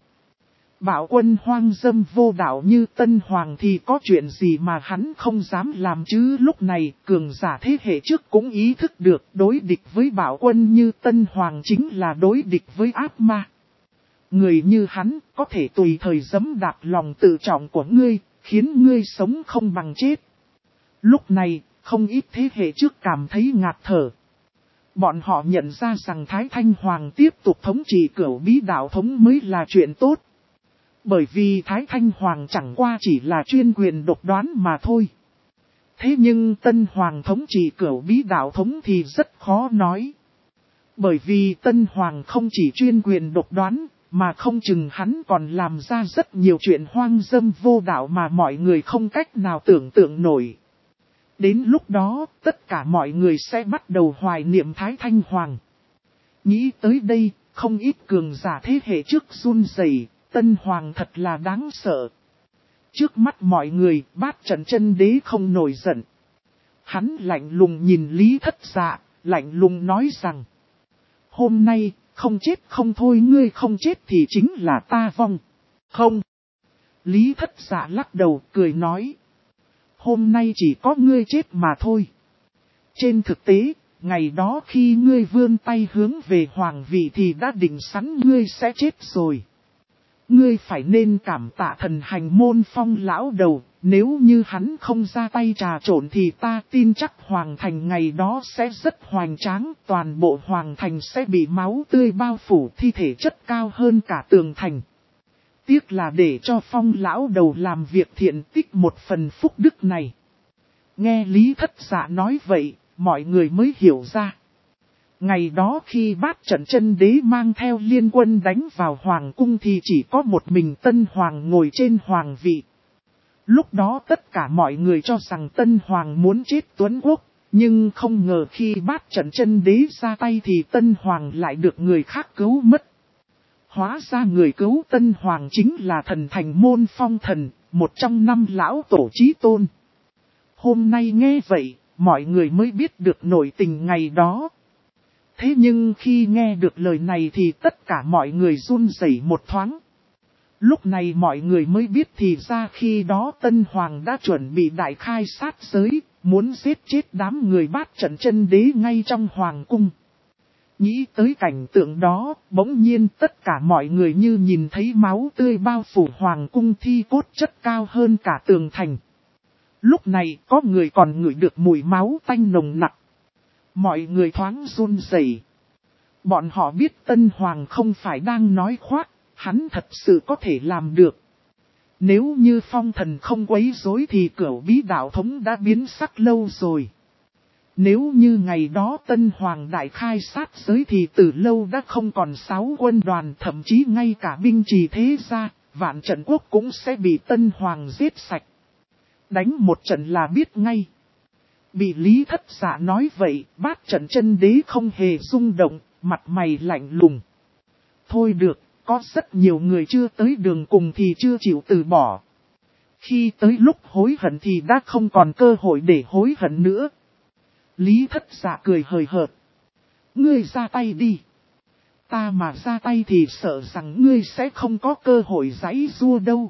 Bạo quân hoang dâm vô đạo như Tân Hoàng thì có chuyện gì mà hắn không dám làm chứ. Lúc này cường giả thế hệ trước cũng ý thức được đối địch với bạo quân như Tân Hoàng chính là đối địch với ác ma. Người như hắn có thể tùy thời giẫm đạp lòng tự trọng của ngươi, khiến ngươi sống không bằng chết. Lúc này, không ít thế hệ trước cảm thấy ngạt thở. Bọn họ nhận ra rằng Thái Thanh Hoàng tiếp tục thống trị Cửu Bí đạo thống mới là chuyện tốt. Bởi vì Thái Thanh Hoàng chẳng qua chỉ là chuyên quyền độc đoán mà thôi. Thế nhưng Tân Hoàng thống trị Cửu Bí đạo thống thì rất khó nói. Bởi vì Tân Hoàng không chỉ chuyên quyền độc đoán, mà không chừng hắn còn làm ra rất nhiều chuyện hoang dâm vô đạo mà mọi người không cách nào tưởng tượng nổi. Đến lúc đó, tất cả mọi người sẽ bắt đầu hoài niệm Thái Thanh Hoàng. Nghĩ tới đây, không ít cường giả thế hệ trước run rẩy, Tân Hoàng thật là đáng sợ. Trước mắt mọi người, Bát trận chân đế không nổi giận. Hắn lạnh lùng nhìn Lý Thất Dạ, lạnh lùng nói rằng: hôm nay, không chết không thôi, ngươi không chết thì chính là ta vong. Không. Lý Thất Dạ lắc đầu, cười nói: hôm nay chỉ có ngươi chết mà thôi. Trên thực tế, ngày đó khi ngươi vươn tay hướng về hoàng vị thì đã định sẵn ngươi sẽ chết rồi. Ngươi phải nên cảm tạ thần hành môn Phong lão đầu, nếu như hắn không ra tay trà trộn thì ta tin chắc hoàng thành ngày đó sẽ rất hoành tráng, toàn bộ hoàng thành sẽ bị máu tươi bao phủ, thi thể chất cao hơn cả tường thành. Tiếc là để cho Phong lão đầu làm việc thiện tích một phần phúc đức này. Nghe Lý Thất Dạ nói vậy, mọi người mới hiểu ra. Ngày đó khi Bát trận chân đế mang theo liên quân đánh vào hoàng cung thì chỉ có một mình Tân Hoàng ngồi trên hoàng vị. Lúc đó tất cả mọi người cho rằng Tân Hoàng muốn chết tuấn quốc, nhưng không ngờ khi Bát trận chân đế ra tay thì Tân Hoàng lại được người khác cứu mất. Hóa ra người cứu Tân Hoàng chính là thần thành môn Phong thần, một trong 5 lão tổ chí tôn. Hôm nay nghe vậy, mọi người mới biết được nội tình ngày đó. Thế nhưng khi nghe được lời này thì tất cả mọi người run rẩy một thoáng. Lúc này mọi người mới biết thì ra khi đó Tân Hoàng đã chuẩn bị đại khai sát giới, muốn giết chết đám người Bát trận chân đế ngay trong hoàng cung. Nghĩ tới cảnh tượng đó, bỗng nhiên tất cả mọi người như nhìn thấy máu tươi bao phủ hoàng cung, thi cốt chất cao hơn cả tường thành. Lúc này có người còn ngửi được mùi máu tanh nồng nặc. Mọi người thoáng run rẩy. Bọn họ biết Tân Hoàng không phải đang nói khoác, hắn thật sự có thể làm được. Nếu như Phong thần không quấy rối thì Cửu Bí đạo thống đã biến sắc lâu rồi. Nếu như ngày đó Tân Hoàng đại khai sát giới thì từ lâu đã không còn 6 quân đoàn, thậm chí ngay cả binh trì thế gia, Vạn Trận Quốc cũng sẽ bị Tân Hoàng giết sạch. Đánh một trận là biết ngay. Bị Lý Thất Dạ nói vậy, Bát trận chân đế không hề rung động, mặt mày lạnh lùng. Thôi được, có rất nhiều người chưa tới đường cùng thì chưa chịu từ bỏ. Khi tới lúc hối hận thì đã không còn cơ hội để hối hận nữa. Lý Thất Dạ cười hời hợt. Ngươi ra tay đi. Ta mà ra tay thì sợ rằng ngươi sẽ không có cơ hội giãy giụa đâu.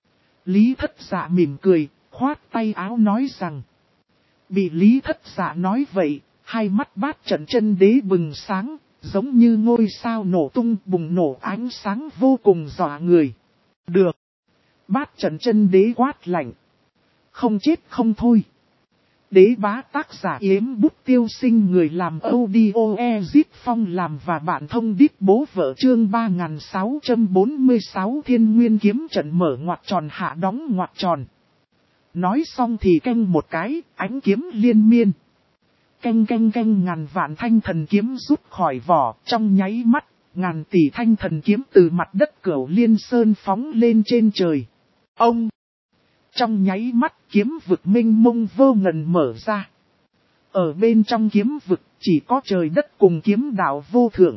Lý Thất Dạ mỉm cười, khoát tay áo nói rằng. Bị Lý Thất Dạ nói vậy, hai mắt Bát trận chân đế bừng sáng, giống như ngôi sao nổ tung, bùng nổ ánh sáng vô cùng dọa người. Được. Bát trận chân đế quát lạnh. Không chết không thôi. Đế bá tác giả Yếm Bút Tiêu Sinh, người làm audio Ezit Phong làm và bạn thông đít bố vợ, chương 3646 Thiên Nguyên kiếm trận mở ngoặc tròn hạ đóng ngoặc tròn. Nói xong thì canh một cái, ánh kiếm liên miên. Canh canh canh, ngàn vạn thanh thần kiếm rút khỏi vỏ, trong nháy mắt, ngàn tỷ thanh thần kiếm từ mặt đất Cửu Liên Sơn phóng lên trên trời. Ông! Trong nháy mắt, kiếm vực mênh mông vô ngần mở ra. Ở bên trong kiếm vực, chỉ có trời đất cùng kiếm đạo vô thượng.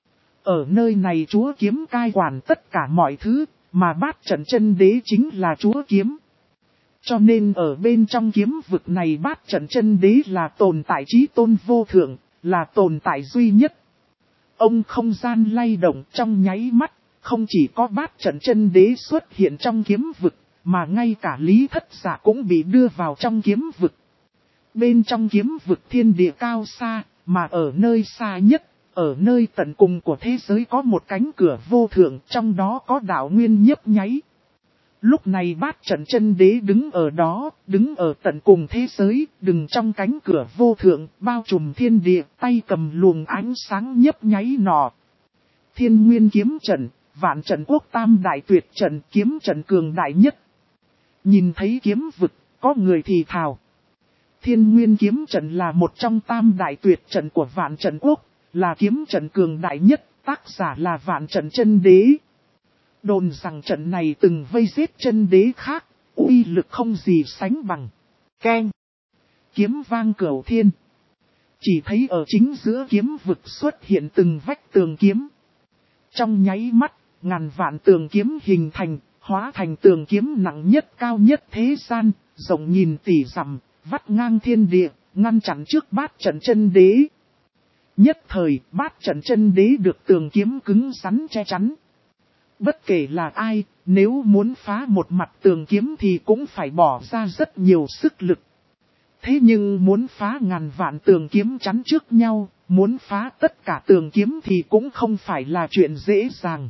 Ở nơi này chúa kiếm cai quản tất cả mọi thứ, mà Bát Trận Chân Đế chính là chúa kiếm. Cho nên ở bên trong kiếm vực này Bát Trận Chân Đế là tồn tại chí tôn vô thượng, là tồn tại duy nhất. Ông không gian lay động trong nháy mắt, không chỉ có Bát Trận Chân Đế xuất hiện trong kiếm vực, mà ngay cả Lý Thất Giả cũng bị đưa vào trong kiếm vực. Bên trong kiếm vực thiên địa cao xa, mà ở nơi xa nhất, ở nơi tận cùng của thế giới có một cánh cửa vô thượng, trong đó có đạo nguyên nhấp nháy. Lúc này Bát Trận Chân Đế đứng ở đó, đứng ở tận cùng thế giới, đứng trong cánh cửa vô thượng, bao trùm thiên địa, tay cầm luồng ánh sáng nhấp nháy nọ. Thiên Nguyên kiếm trận, Vạn Trận Quốc Tam đại tuyệt trận, kiếm trận cường đại nhất. Nhìn thấy kiếm vực, có người thì thào. Thiên Nguyên kiếm trận là một trong tam đại tuyệt trận của Vạn Trận Quốc, là kiếm trận cường đại nhất, tác giả là Vạn Trận Chân Đế. Đồn rằng trận này từng vây giết chân đế khác, uy lực không gì sánh bằng. Keng! Kiếm vang cửu thiên. Chỉ thấy ở chính giữa kiếm vực xuất hiện từng vách tường kiếm. Trong nháy mắt, ngàn vạn tường kiếm hình thành, hóa thành tường kiếm nặng nhất cao nhất thế gian, rộng nghìn tỷ dặm, vắt ngang thiên địa, ngăn chặn trước Bát Trận Chân Đế. Nhất thời, Bát Trận Chân Đế được tường kiếm cứng rắn che chắn. Bất kể là ai, nếu muốn phá một mặt tường kiếm thì cũng phải bỏ ra rất nhiều sức lực. Thế nhưng muốn phá ngàn vạn tường kiếm chắn trước nhau, muốn phá tất cả tường kiếm thì cũng không phải là chuyện dễ dàng.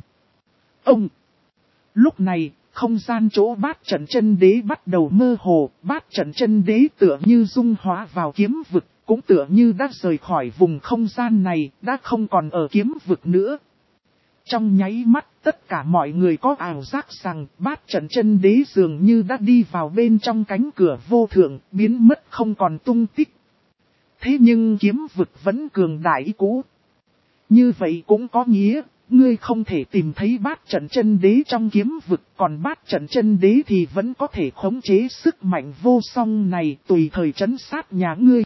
Lúc này, không gian chỗ Bát Trận Chân Đế bắt đầu mơ hồ, Bát Trận Chân Đế tựa như dung hóa vào kiếm vực, cũng tựa như đã rời khỏi vùng không gian này, đã không còn ở kiếm vực nữa. Trong nháy mắt, tất cả mọi người có ảo giác rằng Bát Trận Chân Đế dường như đã đi vào bên trong cánh cửa vô thượng, biến mất không còn tung tích. Thế nhưng kiếm vực vẫn cường đại cũ. Như vậy cũng có nghĩa, ngươi không thể tìm thấy Bát Trận Chân Đế trong kiếm vực, còn Bát Trận Chân Đế thì vẫn có thể khống chế sức mạnh vô song này tùy thời trấn sát nhà ngươi.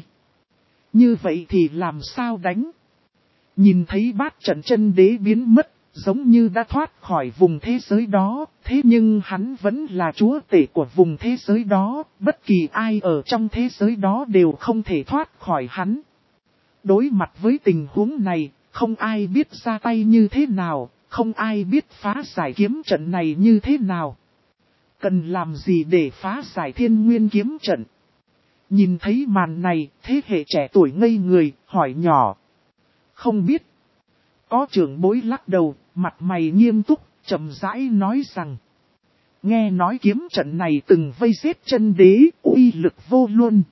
Như vậy thì làm sao đánh? Nhìn thấy Bát Trận Chân Đế biến mất, giống như đã thoát khỏi vùng thế giới đó, thế nhưng hắn vẫn là chúa tể của vùng thế giới đó, bất kỳ ai ở trong thế giới đó đều không thể thoát khỏi hắn. Đối mặt với tình huống này, không ai biết ra tay như thế nào, không ai biết phá giải kiếm trận này như thế nào. Cần làm gì để phá giải Thiên Nguyên kiếm trận? Nhìn thấy màn này, thế hệ trẻ tuổi ngây người, hỏi nhỏ. Không biết. Có trưởng bối lắc đầu, mặt mày nghiêm túc, chậm rãi nói rằng. Nghe nói kiếm trận này từng vây giết chân đế, uy lực vô luôn.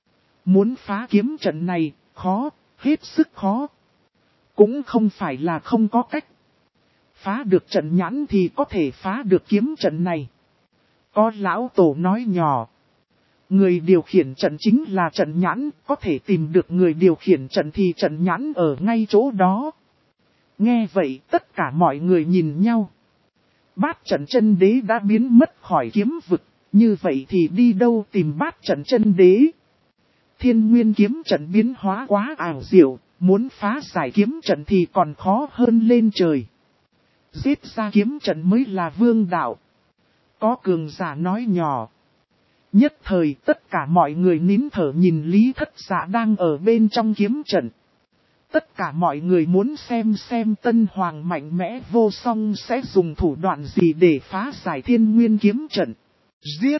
Muốn phá kiếm trận này, khó, hết sức khó. Cũng không phải là không có cách. Phá được trận nhãn thì có thể phá được kiếm trận này. Có lão tổ nói nhỏ. Người điều khiển trận chính là trận nhãn, có thể tìm được người điều khiển trận thì trận nhãn ở ngay chỗ đó. Nghe vậy tất cả mọi người nhìn nhau. Bát Trận Chân Đế đã biến mất khỏi kiếm vực, như vậy thì đi đâu tìm Bát Trận Chân Đế? Thiên Nguyên kiếm trận biến hóa quá ảo diệu, muốn phá giải kiếm trận thì còn khó hơn lên trời. Giết ra kiếm trận mới là vương đạo. Có cường giả nói nhỏ. Nhất thời tất cả mọi người nín thở nhìn Lý Thất Giả đang ở bên trong kiếm trận. Tất cả mọi người muốn xem Tân Hoàng mạnh mẽ vô song sẽ dùng thủ đoạn gì để phá giải Thiên Nguyên kiếm trận. Giết!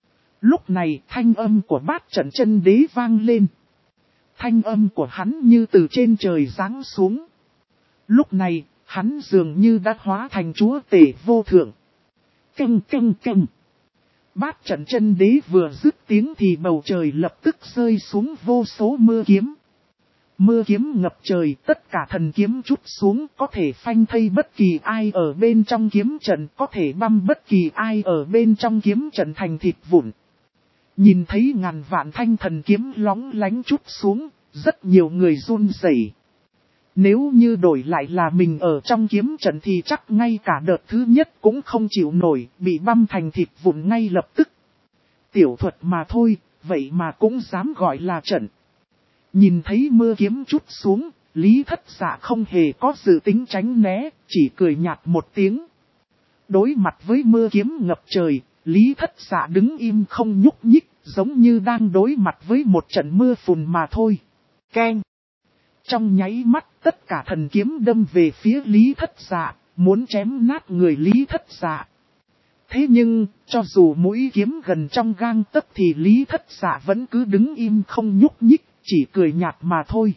Lúc này thanh âm của Bát Trận Chân Đế vang lên. Thanh âm của hắn như từ trên trời giáng xuống. Lúc này, hắn dường như đã hóa thành chúa tể vô thượng. Canh canh canh! Bát Trận Chân Đế vừa dứt tiếng thì bầu trời lập tức rơi xuống vô số mưa kiếm. Mưa kiếm ngập trời, tất cả thần kiếm trút xuống, có thể phanh thây bất kỳ ai ở bên trong kiếm trận, có thể băm bất kỳ ai ở bên trong kiếm trận thành thịt vụn. Nhìn thấy ngàn vạn thanh thần kiếm lóng lánh chút xuống, rất nhiều người run rẩy. Nếu như đổi lại là mình ở trong kiếm trận thì chắc ngay cả đợt thứ nhất cũng không chịu nổi, bị băm thành thịt vụn ngay lập tức. Tiểu thuật mà thôi, vậy mà cũng dám gọi là trận. Nhìn thấy mưa kiếm chút xuống, Lý Thất Dạ không hề có dự tính tránh né, chỉ cười nhạt một tiếng. Đối mặt với mưa kiếm ngập trời, Lý Thất Dạ đứng im không nhúc nhích, giống như đang đối mặt với một trận mưa phùn mà thôi. Keng! Trong nháy mắt, tất cả thần kiếm đâm về phía Lý Thất Dạ, muốn chém nát người Lý Thất Dạ. Thế nhưng, cho dù mũi kiếm gần trong gang tấc thì Lý Thất Dạ vẫn cứ đứng im không nhúc nhích, chỉ cười nhạt mà thôi.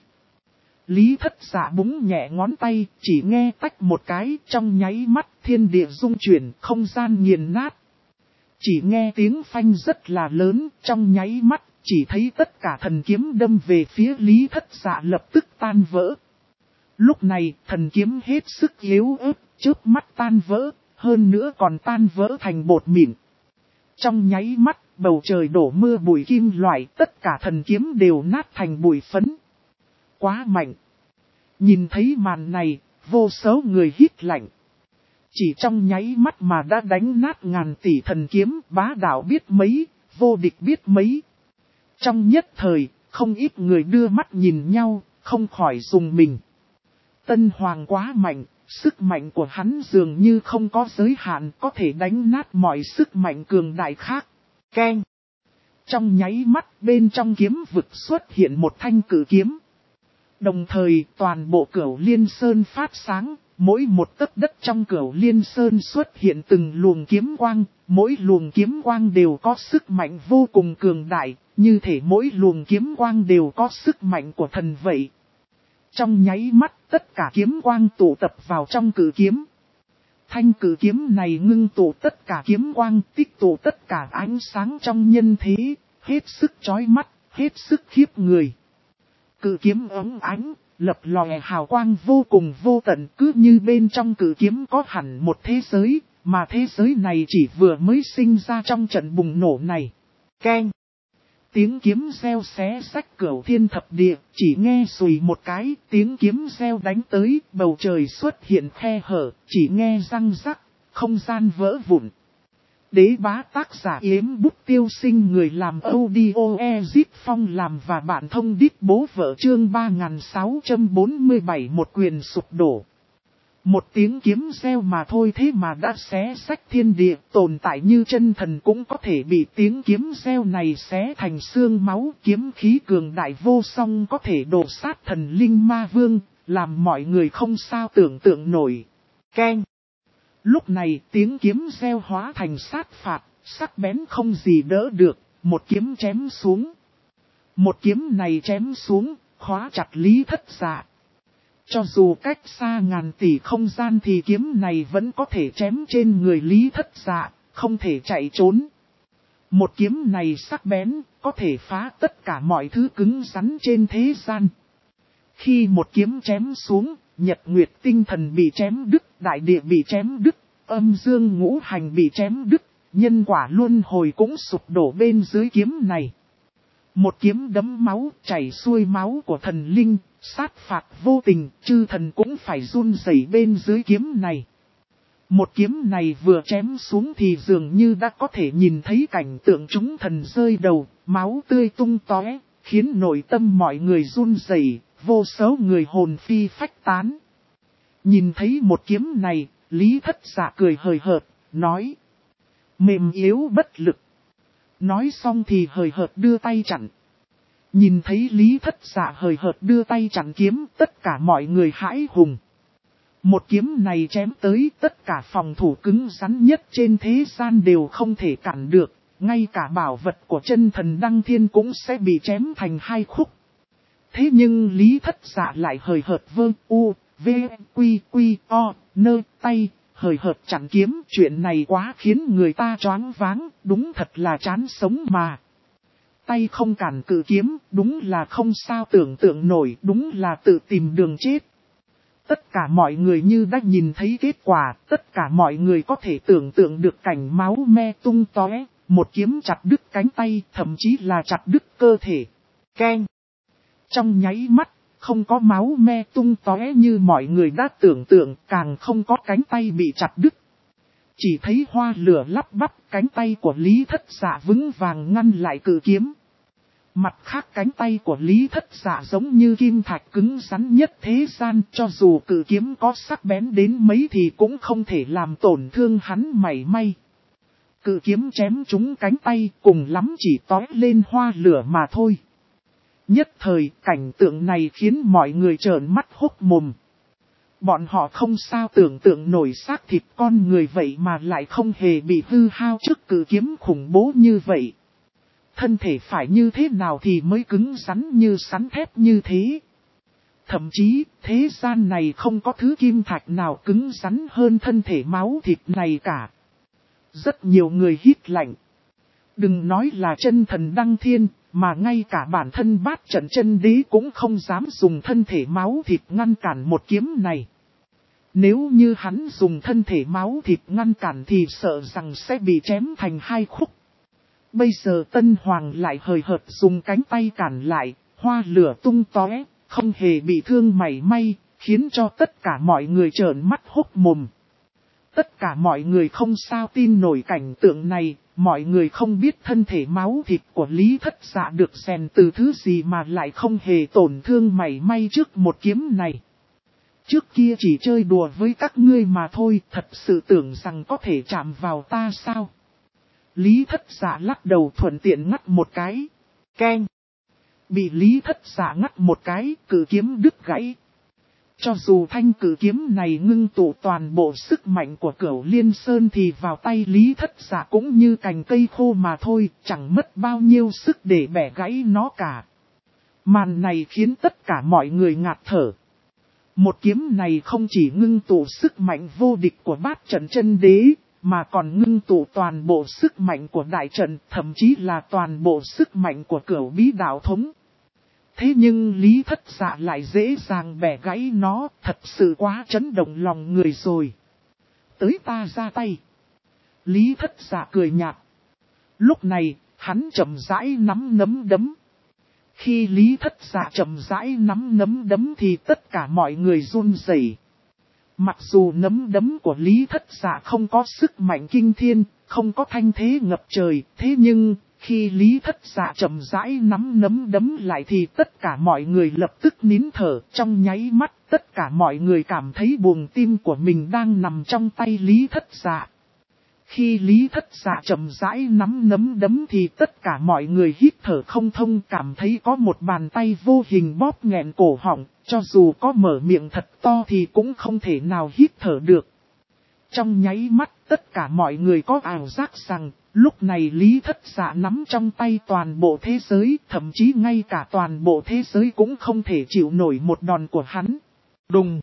Lý Thất Dạ búng nhẹ ngón tay, chỉ nghe tách một cái, trong nháy mắt thiên địa rung chuyển, không gian nghiền nát. Chỉ nghe tiếng phanh rất là lớn, trong nháy mắt, chỉ thấy tất cả thần kiếm đâm về phía Lý Thất Dạ lập tức tan vỡ. Lúc này, thần kiếm hết sức yếu ớt, chớp mắt tan vỡ, hơn nữa còn tan vỡ thành bột mịn. Trong nháy mắt, bầu trời đổ mưa bụi kim loại, tất cả thần kiếm đều nát thành bụi phấn. Quá mạnh. Nhìn thấy màn này, vô số người hít lạnh. Chỉ trong nháy mắt mà đã đánh nát ngàn tỷ thần kiếm, bá đạo biết mấy, vô địch biết mấy. Trong nhất thời, không ít người đưa mắt nhìn nhau, không khỏi rùng mình. Tân Hoàng quá mạnh, sức mạnh của hắn dường như không có giới hạn, có thể đánh nát mọi sức mạnh cường đại khác. Keng! Trong nháy mắt bên trong kiếm vực xuất hiện một thanh cử kiếm. Đồng thời toàn bộ Cửu Liên Sơn phát sáng, mỗi một tấc đất trong Cửu Liên Sơn xuất hiện từng luồng kiếm quang, mỗi luồng kiếm quang đều có sức mạnh vô cùng cường đại, như thể mỗi luồng kiếm quang đều có sức mạnh của thần vậy. Trong nháy mắt tất cả kiếm quang tụ tập vào trong cử kiếm. Thanh cử kiếm này ngưng tụ tất cả kiếm quang, tích tụ tất cả ánh sáng trong nhân thế, hết sức chói mắt, hết sức khiếp người. Cự kiếm óng ánh, lập lòe hào quang vô cùng vô tận, cứ như bên trong cự kiếm có hẳn một thế giới, mà thế giới này chỉ vừa mới sinh ra trong trận bùng nổ này. Keng! Tiếng kiếm reo xé rách cửu thiên thập địa, chỉ nghe xùy một cái, tiếng kiếm reo đánh tới, bầu trời xuất hiện khe hở, chỉ nghe răng rắc, không gian vỡ vụn. Đế bá tác giả Yếm Bút Tiêu Sinh, người làm audio Ezip Phong làm và bạn thông đít bố vợ, chương 3647, một quyền sụp đổ. Một tiếng kiếm reo mà thôi thế mà đã xé rách thiên địa, tồn tại như chân thần cũng có thể bị tiếng kiếm reo này xé thành xương máu, kiếm khí cường đại vô song có thể đổ sát thần linh ma vương, làm mọi người không sao tưởng tượng nổi. Keng! Lúc này tiếng kiếm reo hóa thành sát phạt, sắc bén không gì đỡ được, một kiếm chém xuống. Một kiếm này chém xuống, khóa chặt Lý Thất Dạ. Cho dù cách xa ngàn tỷ không gian thì kiếm này vẫn có thể chém trên người Lý Thất Dạ, không thể chạy trốn. Một kiếm này sắc bén, có thể phá tất cả mọi thứ cứng rắn trên thế gian. Khi một kiếm chém xuống, nhật nguyệt tinh thần bị chém đứt, đại địa bị chém đứt, âm dương ngũ hành bị chém đứt, nhân quả luân hồi cũng sụp đổ bên dưới kiếm này. Một kiếm đấm máu, chảy xuôi máu của thần linh, sát phạt vô tình, chư thần cũng phải run rẩy bên dưới kiếm này. Một kiếm này vừa chém xuống thì dường như đã có thể nhìn thấy cảnh tượng chúng thần rơi đầu, máu tươi tung tóe, khiến nội tâm mọi người run rẩy, vô số người hồn phi phách tán. Nhìn thấy một kiếm này, Lý Thất Dạ cười hời hợt, nói: mềm yếu bất lực. Nói xong thì hời hợt đưa tay chặn. Nhìn thấy Lý Thất Dạ hời hợt đưa tay chặn kiếm, tất cả mọi người hãi hùng. Một kiếm này chém tới, tất cả phòng thủ cứng rắn nhất trên thế gian đều không thể cản được, ngay cả bảo vật của chân thần Đăng Thiên cũng sẽ bị chém thành hai khúc. Thế nhưng Lý Thất Dạ lại hời hợt vơ u, v, quy, quy, o, nơ, tay, hời hợt chặn kiếm. Chuyện này quá khiến người ta choáng váng, đúng thật là chán sống mà. Tay không cản cự kiếm, đúng là không sao tưởng tượng nổi, đúng là tự tìm đường chết. Tất cả mọi người như đã nhìn thấy kết quả, tất cả mọi người có thể tưởng tượng được cảnh máu me tung tóe, một kiếm chặt đứt cánh tay, thậm chí là chặt đứt cơ thể. Keng! Trong nháy mắt, không có máu me tung tóe như mọi người đã tưởng tượng, càng không có cánh tay bị chặt đứt. Chỉ thấy hoa lửa lắp bắp, cánh tay của Lý Thất Dạ vững vàng ngăn lại cự kiếm. Mặt khác cánh tay của Lý Thất Dạ giống như kim thạch cứng rắn nhất thế gian, cho dù cự kiếm có sắc bén đến mấy thì cũng không thể làm tổn thương hắn mảy may. Cự kiếm chém trúng cánh tay, cùng lắm chỉ tóe lên hoa lửa mà thôi. Nhất thời, cảnh tượng này khiến mọi người trợn mắt hốc mồm. Bọn họ không sao tưởng tượng nổi xác thịt con người vậy mà lại không hề bị hư hao trước cự kiếm khủng bố như vậy. Thân thể phải như thế nào thì mới cứng rắn như sắn thép như thế. Thậm chí, thế gian này không có thứ kim thạch nào cứng rắn hơn thân thể máu thịt này cả. Rất nhiều người hít lạnh. Đừng nói là chân thần đăng thiên, mà ngay cả bản thân Bát Trận Chân Đế cũng không dám dùng thân thể máu thịt ngăn cản một kiếm này. Nếu như hắn dùng thân thể máu thịt ngăn cản thì sợ rằng sẽ bị chém thành hai khúc. Bây giờ Tân Hoàng lại hời hợt dùng cánh tay cản lại, hoa lửa tung tóe, không hề bị thương mảy may, khiến cho tất cả mọi người trợn mắt hốc mồm. Tất cả mọi người không sao tin nổi cảnh tượng này, mọi người không biết thân thể máu thịt của Lý Thất Dạ được rèn từ thứ gì mà lại không hề tổn thương mảy may trước một kiếm này. Trước kia chỉ chơi đùa với các ngươi mà thôi, thật sự tưởng rằng có thể chạm vào ta sao? Lý Thất Dạ lắc đầu thuận tiện ngắt một cái. Keng! Bị Lý Thất Dạ ngắt một cái, cự kiếm đứt gãy. Cho dù thanh cự kiếm này ngưng tụ toàn bộ sức mạnh của Cửu Liên Sơn thì vào tay Lý Thất Dạ cũng như cành cây khô mà thôi, chẳng mất bao nhiêu sức để bẻ gãy nó cả. Màn này khiến tất cả mọi người ngạt thở. Một kiếm này không chỉ ngưng tụ sức mạnh vô địch của Bát Trận Chân Đế, mà còn ngưng tụ toàn bộ sức mạnh của Đại Trận, thậm chí là toàn bộ sức mạnh của Cửu Bí Đạo Thống. Thế nhưng Lý Thất Dạ lại dễ dàng bẻ gãy nó, thật sự quá chấn động lòng người rồi. Tới ta ra tay. Lý Thất Dạ cười nhạt. Lúc này, hắn chậm rãi nắm nắm đấm. Khi Lý Thất Dạ chậm rãi nắm nắm đấm thì tất cả mọi người run rẩy. Mặc dù nắm đấm của Lý Thất Dạ không có sức mạnh kinh thiên, không có thanh thế ngập trời, thế nhưng khi Lý Thất Dạ chậm rãi nắm nắm đấm lại thì tất cả mọi người lập tức nín thở, trong nháy mắt tất cả mọi người cảm thấy buồng tim của mình đang nằm trong tay Lý Thất Dạ. Khi Lý Thất Dạ chậm rãi nắm nắm đấm thì tất cả mọi người hít thở không thông, cảm thấy có một bàn tay vô hình bóp nghẹn cổ họng, cho dù có mở miệng thật to thì cũng không thể nào hít thở được. Trong nháy mắt tất cả mọi người có ảo giác rằng, lúc này Lý Thất Dạ nắm trong tay toàn bộ thế giới, thậm chí ngay cả toàn bộ thế giới cũng không thể chịu nổi một đòn của hắn. Đùng!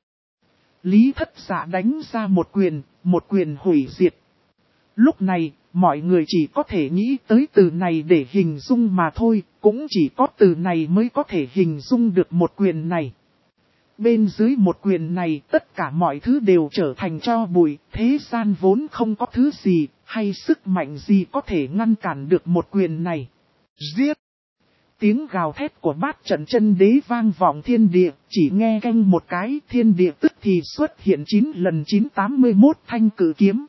Lý Thất Dạ đánh ra một quyền hủy diệt. Lúc này, mọi người chỉ có thể nghĩ tới từ này để hình dung mà thôi, cũng chỉ có từ này mới có thể hình dung được một quyền này. Bên dưới một quyền này tất cả mọi thứ đều trở thành tro bụi, thế gian vốn không có thứ gì, hay sức mạnh gì có thể ngăn cản được một quyền này. Giết! Tiếng gào thét của Bát Trận Chân Đế vang vọng thiên địa, chỉ nghe canh một cái thiên địa tức thì xuất hiện 9 lần 981 thanh cử kiếm.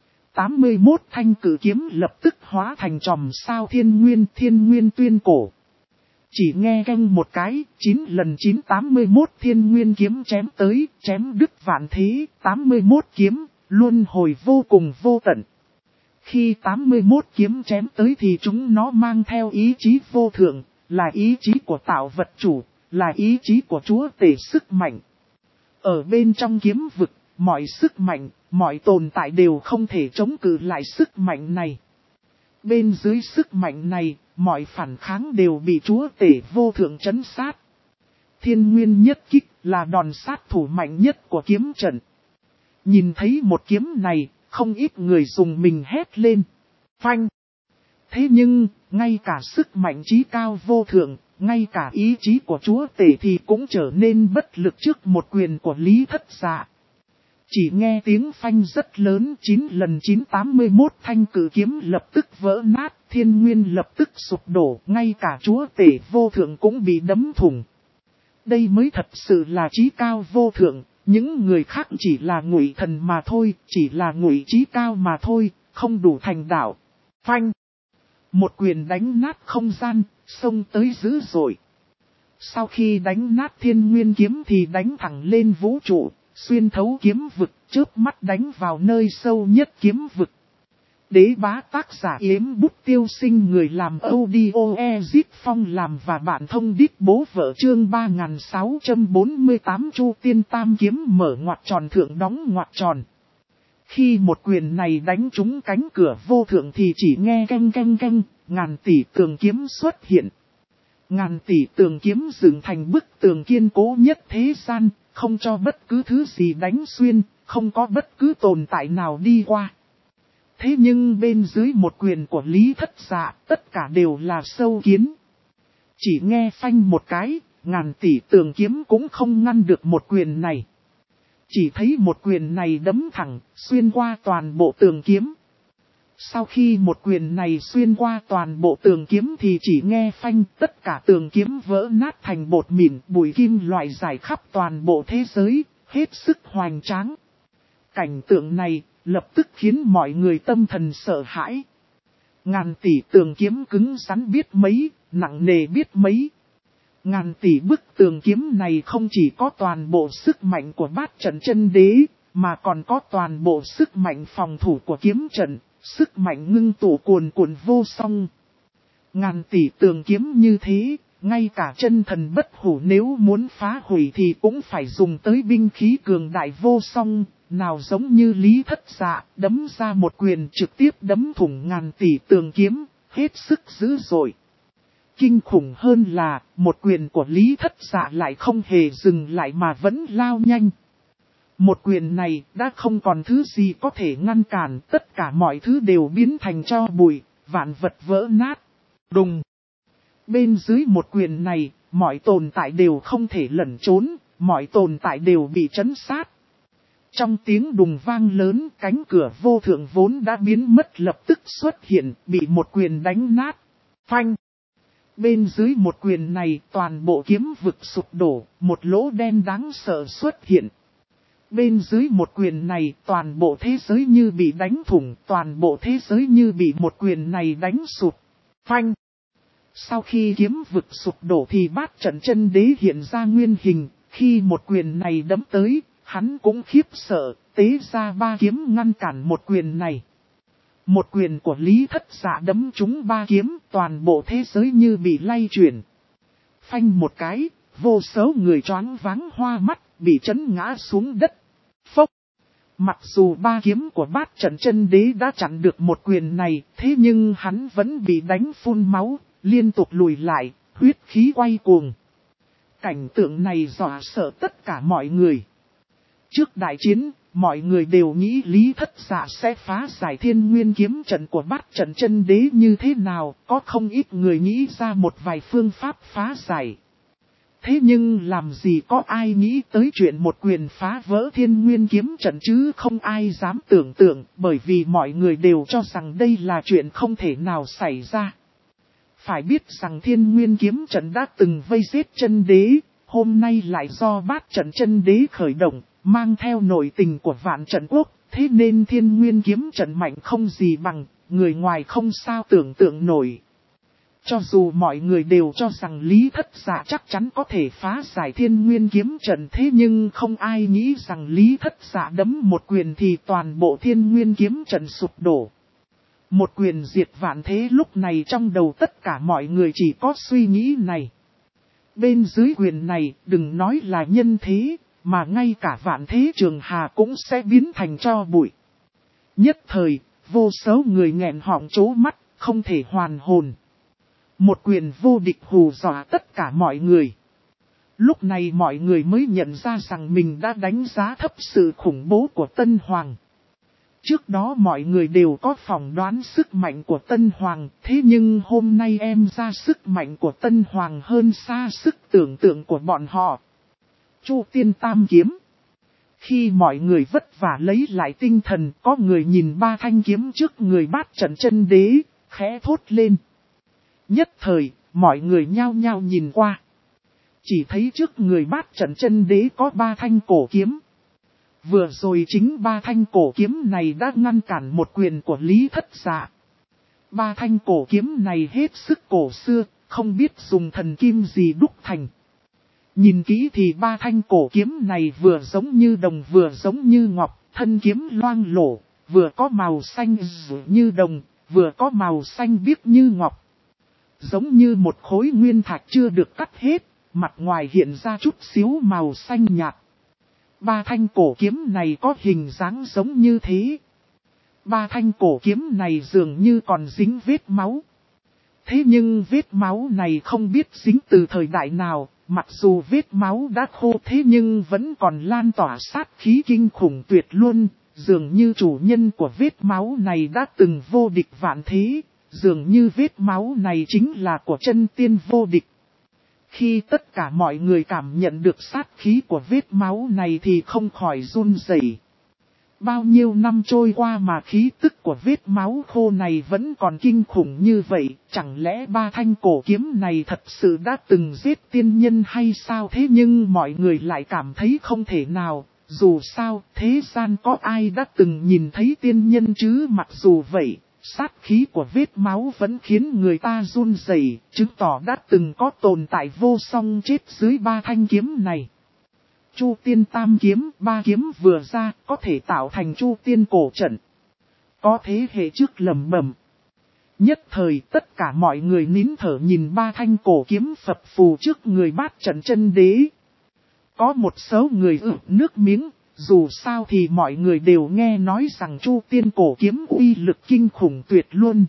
81 thanh cử kiếm lập tức hóa thành chòm sao thiên nguyên tuyên cổ. Chỉ nghe canh một cái, 9 lần 981 thiên nguyên kiếm chém tới, chém đứt vạn thế, 81 kiếm, luân hồi vô cùng vô tận. Khi 81 kiếm chém tới thì chúng nó mang theo ý chí vô thượng, là ý chí của tạo vật chủ, là ý chí của chúa tể sức mạnh. Ở bên trong kiếm vực, mọi sức mạnh, mọi tồn tại đều không thể chống cự lại sức mạnh này. Bên dưới sức mạnh này, mọi phản kháng đều bị chúa tể vô thượng trấn sát. Thiên nguyên nhất kích là đòn sát thủ mạnh nhất của kiếm trận. Nhìn thấy một kiếm này, không ít người dùng mình hét lên. Phanh! Thế nhưng, ngay cả sức mạnh trí cao vô thượng, ngay cả ý chí của chúa tể thì cũng trở nên bất lực trước một quyền của Lý Thất Dạ. Chỉ nghe tiếng phanh rất lớn, 9 lần 981 thanh cử kiếm lập tức vỡ nát, thiên nguyên lập tức sụp đổ, ngay cả chúa tể vô thượng cũng bị đấm thủng. Đây mới thật sự là trí cao vô thượng, những người khác chỉ là ngụy thần mà thôi, chỉ là ngụy trí cao mà thôi, không đủ thành đạo. Phanh! Một quyền đánh nát không gian, xông tới dữ dội. Sau khi đánh nát thiên nguyên kiếm thì đánh thẳng lên vũ trụ, xuyên thấu kiếm vực, chớp mắt đánh vào nơi sâu nhất kiếm vực. Đế bá tác giả Yếm Bút Tiêu Sinh, người làm audio Ezit Phong làm và bạn thông đít bố vợ, chương 3648 Chu Tiên Tam Kiếm mở ngoặc tròn thượng đóng ngoặc tròn. Khi một quyền này đánh trúng cánh cửa vô thượng thì chỉ nghe canh canh canh, ngàn tỷ tường kiếm xuất hiện. Ngàn tỷ tường kiếm dựng thành bức tường kiên cố nhất thế gian, không cho bất cứ thứ gì đánh xuyên, không có bất cứ tồn tại nào đi qua. Thế nhưng bên dưới một quyền của Lý Thất Dạ, tất cả đều là sâu kiến. Chỉ nghe phanh một cái, ngàn tỷ tường kiếm cũng không ngăn được một quyền này. Chỉ thấy một quyền này đấm thẳng, xuyên qua toàn bộ tường kiếm. Sau khi một quyền này xuyên qua toàn bộ tường kiếm thì chỉ nghe phanh, tất cả tường kiếm vỡ nát thành bột mịn, bụi kim loại rải khắp toàn bộ thế giới, hết sức hoành tráng. Cảnh tượng này lập tức khiến mọi người tâm thần sợ hãi. Ngàn tỷ tường kiếm cứng rắn biết mấy, nặng nề biết mấy. Ngàn tỷ bức tường kiếm này không chỉ có toàn bộ sức mạnh của bát trận chân đế, mà còn có toàn bộ sức mạnh phòng thủ của kiếm trận, sức mạnh ngưng tụ cuồn cuộn vô song. Ngàn tỷ tường kiếm như thế, ngay cả chân thần bất hủ nếu muốn phá hủy thì cũng phải dùng tới binh khí cường đại vô song, nào giống như Lý Thất Dạ, đấm ra một quyền trực tiếp đấm thủng ngàn tỷ tường kiếm, hết sức dữ dội. Kinh khủng hơn là, một quyền của Lý Thất Dạ lại không hề dừng lại mà vẫn lao nhanh. Một quyền này đã không còn thứ gì có thể ngăn cản, tất cả mọi thứ đều biến thành tro bụi, vạn vật vỡ nát. Đùng! Bên dưới một quyền này, mọi tồn tại đều không thể lẩn trốn, mọi tồn tại đều bị trấn sát. Trong tiếng đùng vang lớn, cánh cửa vô thượng vốn đã biến mất lập tức xuất hiện, bị một quyền đánh nát. Phanh! Bên dưới một quyền này, toàn bộ kiếm vực sụp đổ, một lỗ đen đáng sợ xuất hiện. Bên dưới một quyền này, toàn bộ thế giới như bị đánh thủng, toàn bộ thế giới như bị một quyền này đánh sụp. Phanh! Sau khi kiếm vực sụp đổ thì bát trận chân đế hiện ra nguyên hình, khi một quyền này đấm tới, hắn cũng khiếp sợ, tế ra ba kiếm ngăn cản một quyền này. Một quyền của Lý Thất Dạ đấm trúng ba kiếm, toàn bộ thế giới như bị lay chuyển. Phanh một cái, vô số người choáng váng hoa mắt, bị chấn ngã xuống đất. Phốc! Mặc dù ba kiếm của bát trận chân đế đã chặn được một quyền này, thế nhưng hắn vẫn bị đánh phun máu, liên tục lùi lại, huyết khí quay cuồng. Cảnh tượng này dọa sợ tất cả mọi người. Trước đại chiến, mọi người đều nghĩ Lý Thất Dạ sẽ phá giải thiên nguyên kiếm trận của bát trận chân đế như thế nào, có không ít người nghĩ ra một vài phương pháp phá giải. Thế nhưng làm gì có ai nghĩ tới chuyện một quyền phá vỡ thiên nguyên kiếm trận chứ, không ai dám tưởng tượng, bởi vì mọi người đều cho rằng đây là chuyện không thể nào xảy ra. Phải biết rằng thiên nguyên kiếm trận đã từng vây giết chân đế, hôm nay lại do bát trận chân đế khởi động, mang theo nội tình của vạn trận quốc, thế nên thiên nguyên kiếm trận mạnh không gì bằng, người ngoài không sao tưởng tượng nổi. Cho dù mọi người đều cho rằng Lý Thất Dạ chắc chắn có thể phá giải thiên nguyên kiếm trận, thế nhưng không ai nghĩ rằng Lý Thất Dạ đấm một quyền thì toàn bộ thiên nguyên kiếm trận sụp đổ. Một quyền diệt vạn thế, lúc này trong đầu tất cả mọi người chỉ có suy nghĩ này. Bên dưới quyền này, đừng nói là nhân thế, mà ngay cả vạn thế trường hà cũng sẽ biến thành tro bụi. Nhất thời, vô số người nghẹn họng trố mắt, không thể hoàn hồn. Một quyền vô địch hù dọa tất cả mọi người. Lúc này mọi người mới nhận ra rằng mình đã đánh giá thấp sự khủng bố của Tân Hoàng. Trước đó mọi người đều có phỏng đoán sức mạnh của Tân Hoàng, thế nhưng hôm nay em ra sức mạnh của Tân Hoàng hơn xa sức tưởng tượng của bọn họ. Chu Tiên Tam Kiếm. Khi mọi người vất vả lấy lại tinh thần, có người nhìn ba thanh kiếm trước người Bát Trận Chân Đế, khẽ thốt lên. Nhất thời, mọi người nhao nhao nhìn qua. Chỉ thấy trước người Bát Trận Chân Đế có ba thanh cổ kiếm. Vừa rồi chính ba thanh cổ kiếm này đã ngăn cản một quyền của Lý Thất Dạ. Ba thanh cổ kiếm này hết sức cổ xưa, không biết dùng thần kim gì đúc thành. Nhìn kỹ thì ba thanh cổ kiếm này vừa giống như đồng vừa giống như ngọc, thân kiếm loang lổ, vừa có màu xanh như đồng, vừa có màu xanh biếc như ngọc. Giống như một khối nguyên thạch chưa được cắt hết, mặt ngoài hiện ra chút xíu màu xanh nhạt. Ba thanh cổ kiếm này có hình dáng giống như thế. Ba thanh cổ kiếm này dường như còn dính vết máu. Thế nhưng vết máu này không biết dính từ thời đại nào, mặc dù vết máu đã khô thế nhưng vẫn còn lan tỏa sát khí kinh khủng tuyệt luôn, dường như chủ nhân của vết máu này đã từng vô địch vạn thế, dường như vết máu này chính là của chân tiên vô địch. Khi tất cả mọi người cảm nhận được sát khí của vết máu này thì không khỏi run rẩy. Bao nhiêu năm trôi qua mà khí tức của vết máu khô này vẫn còn kinh khủng như vậy, chẳng lẽ ba thanh cổ kiếm này thật sự đã từng giết tiên nhân hay sao? Thế nhưng mọi người lại cảm thấy không thể nào, dù sao thế gian có ai đã từng nhìn thấy tiên nhân chứ? Mặc dù vậy, sát khí của vết máu vẫn khiến người ta run rẩy, chứng tỏ đã từng có tồn tại vô song chết dưới ba thanh kiếm này. Chu tiên tam kiếm, ba kiếm vừa ra, có thể tạo thành chu tiên cổ trận. Có thế hệ trước lẩm bẩm. Nhất thời tất cả mọi người nín thở nhìn ba thanh cổ kiếm phập phù trước người Bát Trận Chân Đế. Có một số người nước miếng, dù sao thì mọi người đều nghe nói rằng chu tiên cổ kiếm uy lực kinh khủng tuyệt luôn.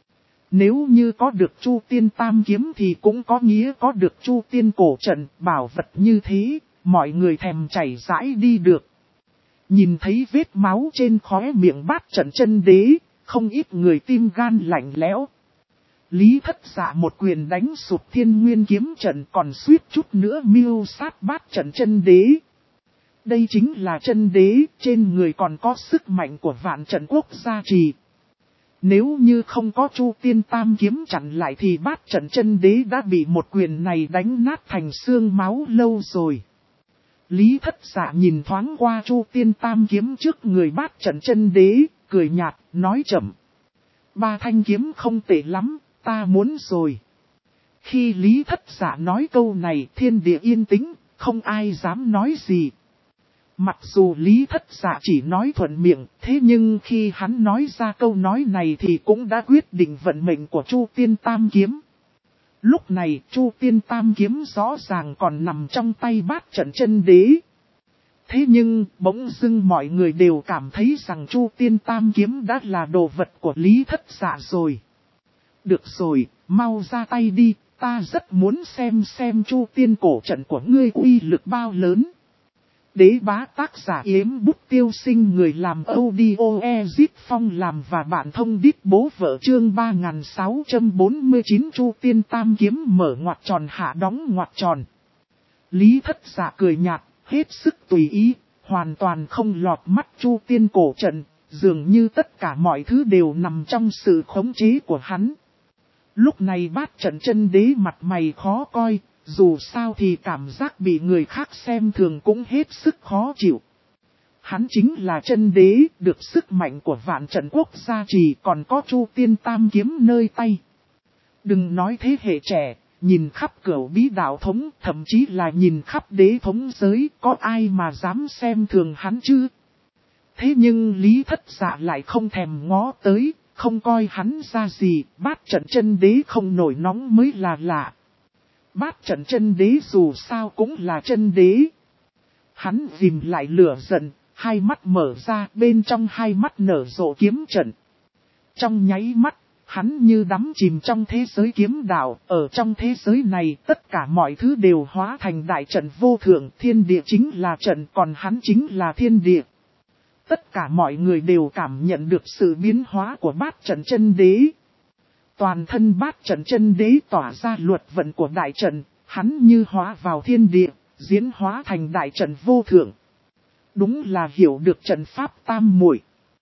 Nếu như có được chu tiên tam kiếm thì cũng có nghĩa có được chu tiên cổ trận, bảo vật như thế. Mọi người thèm chảy rãi đi được. Nhìn thấy vết máu trên khóe miệng Bát Trận Chân Đế, không ít người tim gan lạnh lẽo. Lý Thất Dạ một quyền đánh sụp Thiên Nguyên kiếm trận, còn suýt chút nữa mưu sát Bát Trận Chân Đế. Đây chính là chân đế, trên người còn có sức mạnh của Vạn Trận Quốc gia trì. Nếu như không có chu tiên tam kiếm chặn lại thì Bát Trận Chân Đế đã bị một quyền này đánh nát thành xương máu lâu rồi. Lý Thất Dạ nhìn thoáng qua chu tiên tam kiếm trước người Bát Trận Chân Đế, cười nhạt, nói chậm. Ba thanh kiếm không tệ lắm, ta muốn rồi. Khi Lý Thất Dạ nói câu này, thiên địa yên tĩnh, không ai dám nói gì. Mặc dù Lý Thất Dạ chỉ nói thuận miệng, thế nhưng khi hắn nói ra câu nói này thì cũng đã quyết định vận mệnh của chu tiên tam kiếm. Lúc này chu tiên tam kiếm rõ ràng còn nằm trong tay Bát Trận Chân Đế. Thế nhưng bỗng dưng mọi người đều cảm thấy rằng chu tiên tam kiếm đã là đồ vật của Lý Thất Dạ rồi. Được rồi, mau ra tay đi, ta rất muốn xem chu tiên cổ trận của ngươi uy lực bao lớn. Đế bá tác giả Yếm Bút Tiêu Sinh, người làm audio Ezit Phong làm và bạn thông đít bố vợ, chương 3649 chu tiên tam kiếm mở ngoặc tròn hạ đóng ngoặc tròn. Lý Thất Dạ cười nhạt, hết sức tùy ý, hoàn toàn không lọt mắt chu tiên cổ trận, dường như tất cả mọi thứ đều nằm trong sự khống chế của hắn. Lúc này Bát Trận Chân Đế mặt mày khó coi, dù sao thì cảm giác bị người khác xem thường cũng hết sức khó chịu. Hắn chính là chân đế, được sức mạnh của Vạn Trận Quốc gia trì, còn có chu tiên tam kiếm nơi tay. Đừng nói thế hệ trẻ, nhìn khắp cửu bí đạo thống, thậm chí là nhìn khắp đế thống giới, có ai mà dám xem thường hắn chứ? Thế nhưng Lý Thất Dạ lại không thèm ngó tới, không coi hắn ra gì, Bát Trận Chân Đế không nổi nóng mới là lạ. Bát Trận Chân Đế dù sao cũng là chân đế. Hắn ghim lại lửa giận, hai mắt mở ra, bên trong hai mắt nở rộ kiếm trận. Trong nháy mắt, hắn như đắm chìm trong thế giới kiếm đạo, ở trong thế giới này tất cả mọi thứ đều hóa thành đại trận vô thượng, thiên địa chính là trận, còn hắn chính là thiên địa. Tất cả mọi người đều cảm nhận được sự biến hóa của Bát Trận Chân Đế. Toàn thân Bát Trận Chân Đế tỏa ra luật vận của đại trận, hắn như hóa vào thiên địa, diễn hóa thành đại trận vô thượng. Đúng là hiểu được trận pháp tam muội.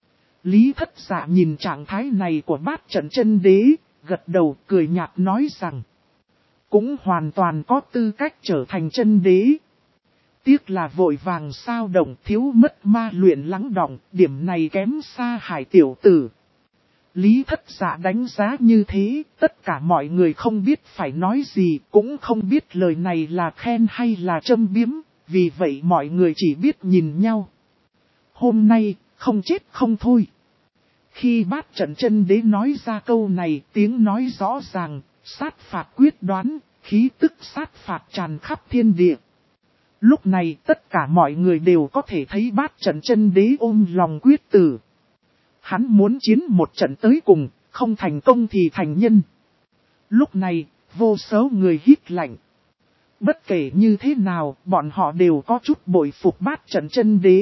Lý Thất Dạ nhìn trạng thái này của bát trận chân đế, gật đầu cười nhạt nói rằng. Cũng hoàn toàn có tư cách trở thành chân đế. Tiếc là vội vàng sao động thiếu mất ma luyện lắng đọng, điểm này kém xa Hải tiểu tử. Lý Thất Dạ đánh giá như thế, tất cả mọi người không biết phải nói gì, cũng không biết lời này là khen hay là châm biếm, vì vậy mọi người chỉ biết nhìn nhau. Hôm nay, không chết không thôi. Khi bát trận chân đế nói ra câu này, tiếng nói rõ ràng, sát phạt quyết đoán, khí tức sát phạt tràn khắp thiên địa. Lúc này tất cả mọi người đều có thể thấy bát trận chân đế ôm lòng quyết tử. Hắn muốn chiến một trận tới cùng, không thành công thì thành nhân. Lúc này, vô số người hít lạnh. Bất kể như thế nào, bọn họ đều có chút bội phục bát trận chân đế.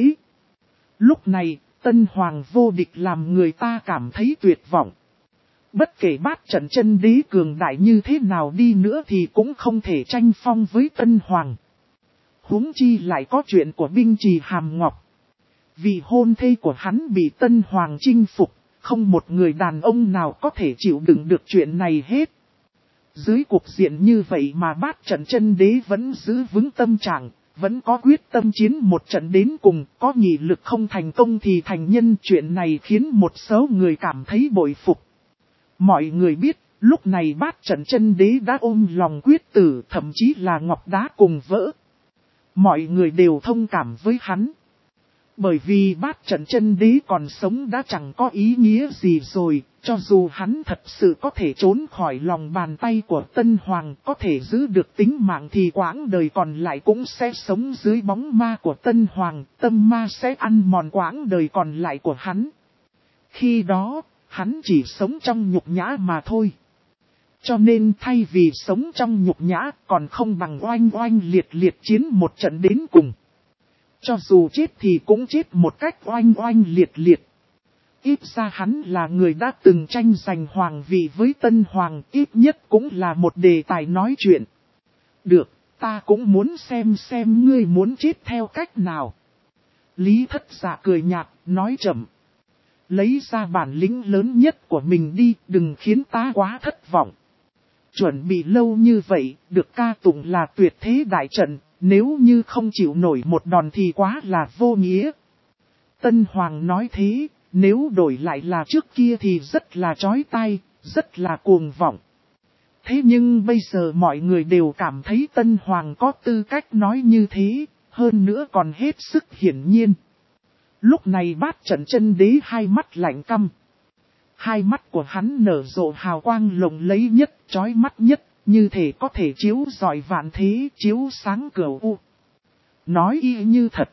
Lúc này, Tân Hoàng vô địch làm người ta cảm thấy tuyệt vọng. Bất kể bát trận chân đế cường đại như thế nào đi nữa thì cũng không thể tranh phong với Tân Hoàng. Huống chi lại có chuyện của binh trì Hàm Ngọc. Vì hôn thê của hắn bị Tân Hoàng chinh phục, không một người đàn ông nào có thể chịu đựng được chuyện này hết. Dưới cục diện như vậy mà bát trận chân đế vẫn giữ vững tâm trạng, vẫn có quyết tâm chiến một trận đến cùng, có nghị lực không thành công thì thành nhân. Chuyện này khiến một số người cảm thấy bội phục. Mọi người biết, lúc này bát trận chân đế đã ôm lòng quyết tử, thậm chí là ngọc đá cùng vỡ. Mọi người đều thông cảm với hắn. Bởi vì bát trận chân đế còn sống đã chẳng có ý nghĩa gì rồi, cho dù hắn thật sự có thể trốn khỏi lòng bàn tay của Tân Hoàng, có thể giữ được tính mạng thì quãng đời còn lại cũng sẽ sống dưới bóng ma của Tân Hoàng, tâm ma sẽ ăn mòn quãng đời còn lại của hắn. Khi đó, hắn chỉ sống trong nhục nhã mà thôi. Cho nên thay vì sống trong nhục nhã còn không bằng oanh oanh liệt liệt chiến một trận đến cùng. Cho dù chết thì cũng chết một cách oanh oanh liệt liệt. Ít ra hắn là người đã từng tranh giành hoàng vị với Tân Hoàng, ít nhất cũng là một đề tài nói chuyện. Được, ta cũng muốn xem ngươi muốn chết theo cách nào. Lý Thất Dạ cười nhạt, nói chậm. Lấy ra bản lĩnh lớn nhất của mình đi, đừng khiến ta quá thất vọng. Chuẩn bị lâu như vậy, được ca tụng là tuyệt thế đại trận, nếu như không chịu nổi một đòn thì quá là vô nghĩa. Tân Hoàng nói thế, nếu đổi lại là trước kia thì rất là chói tai, rất là cuồng vọng. Thế nhưng bây giờ mọi người đều cảm thấy Tân Hoàng có tư cách nói như thế, hơn nữa còn hết sức hiển nhiên. Lúc này bát trận chân đế hai mắt lạnh căm. Hai mắt của hắn nở rộ hào quang lộng lẫy nhất, chói mắt nhất, như thể có thể chiếu rọi vạn thế, chiếu sáng cửu u. Nói y như thật.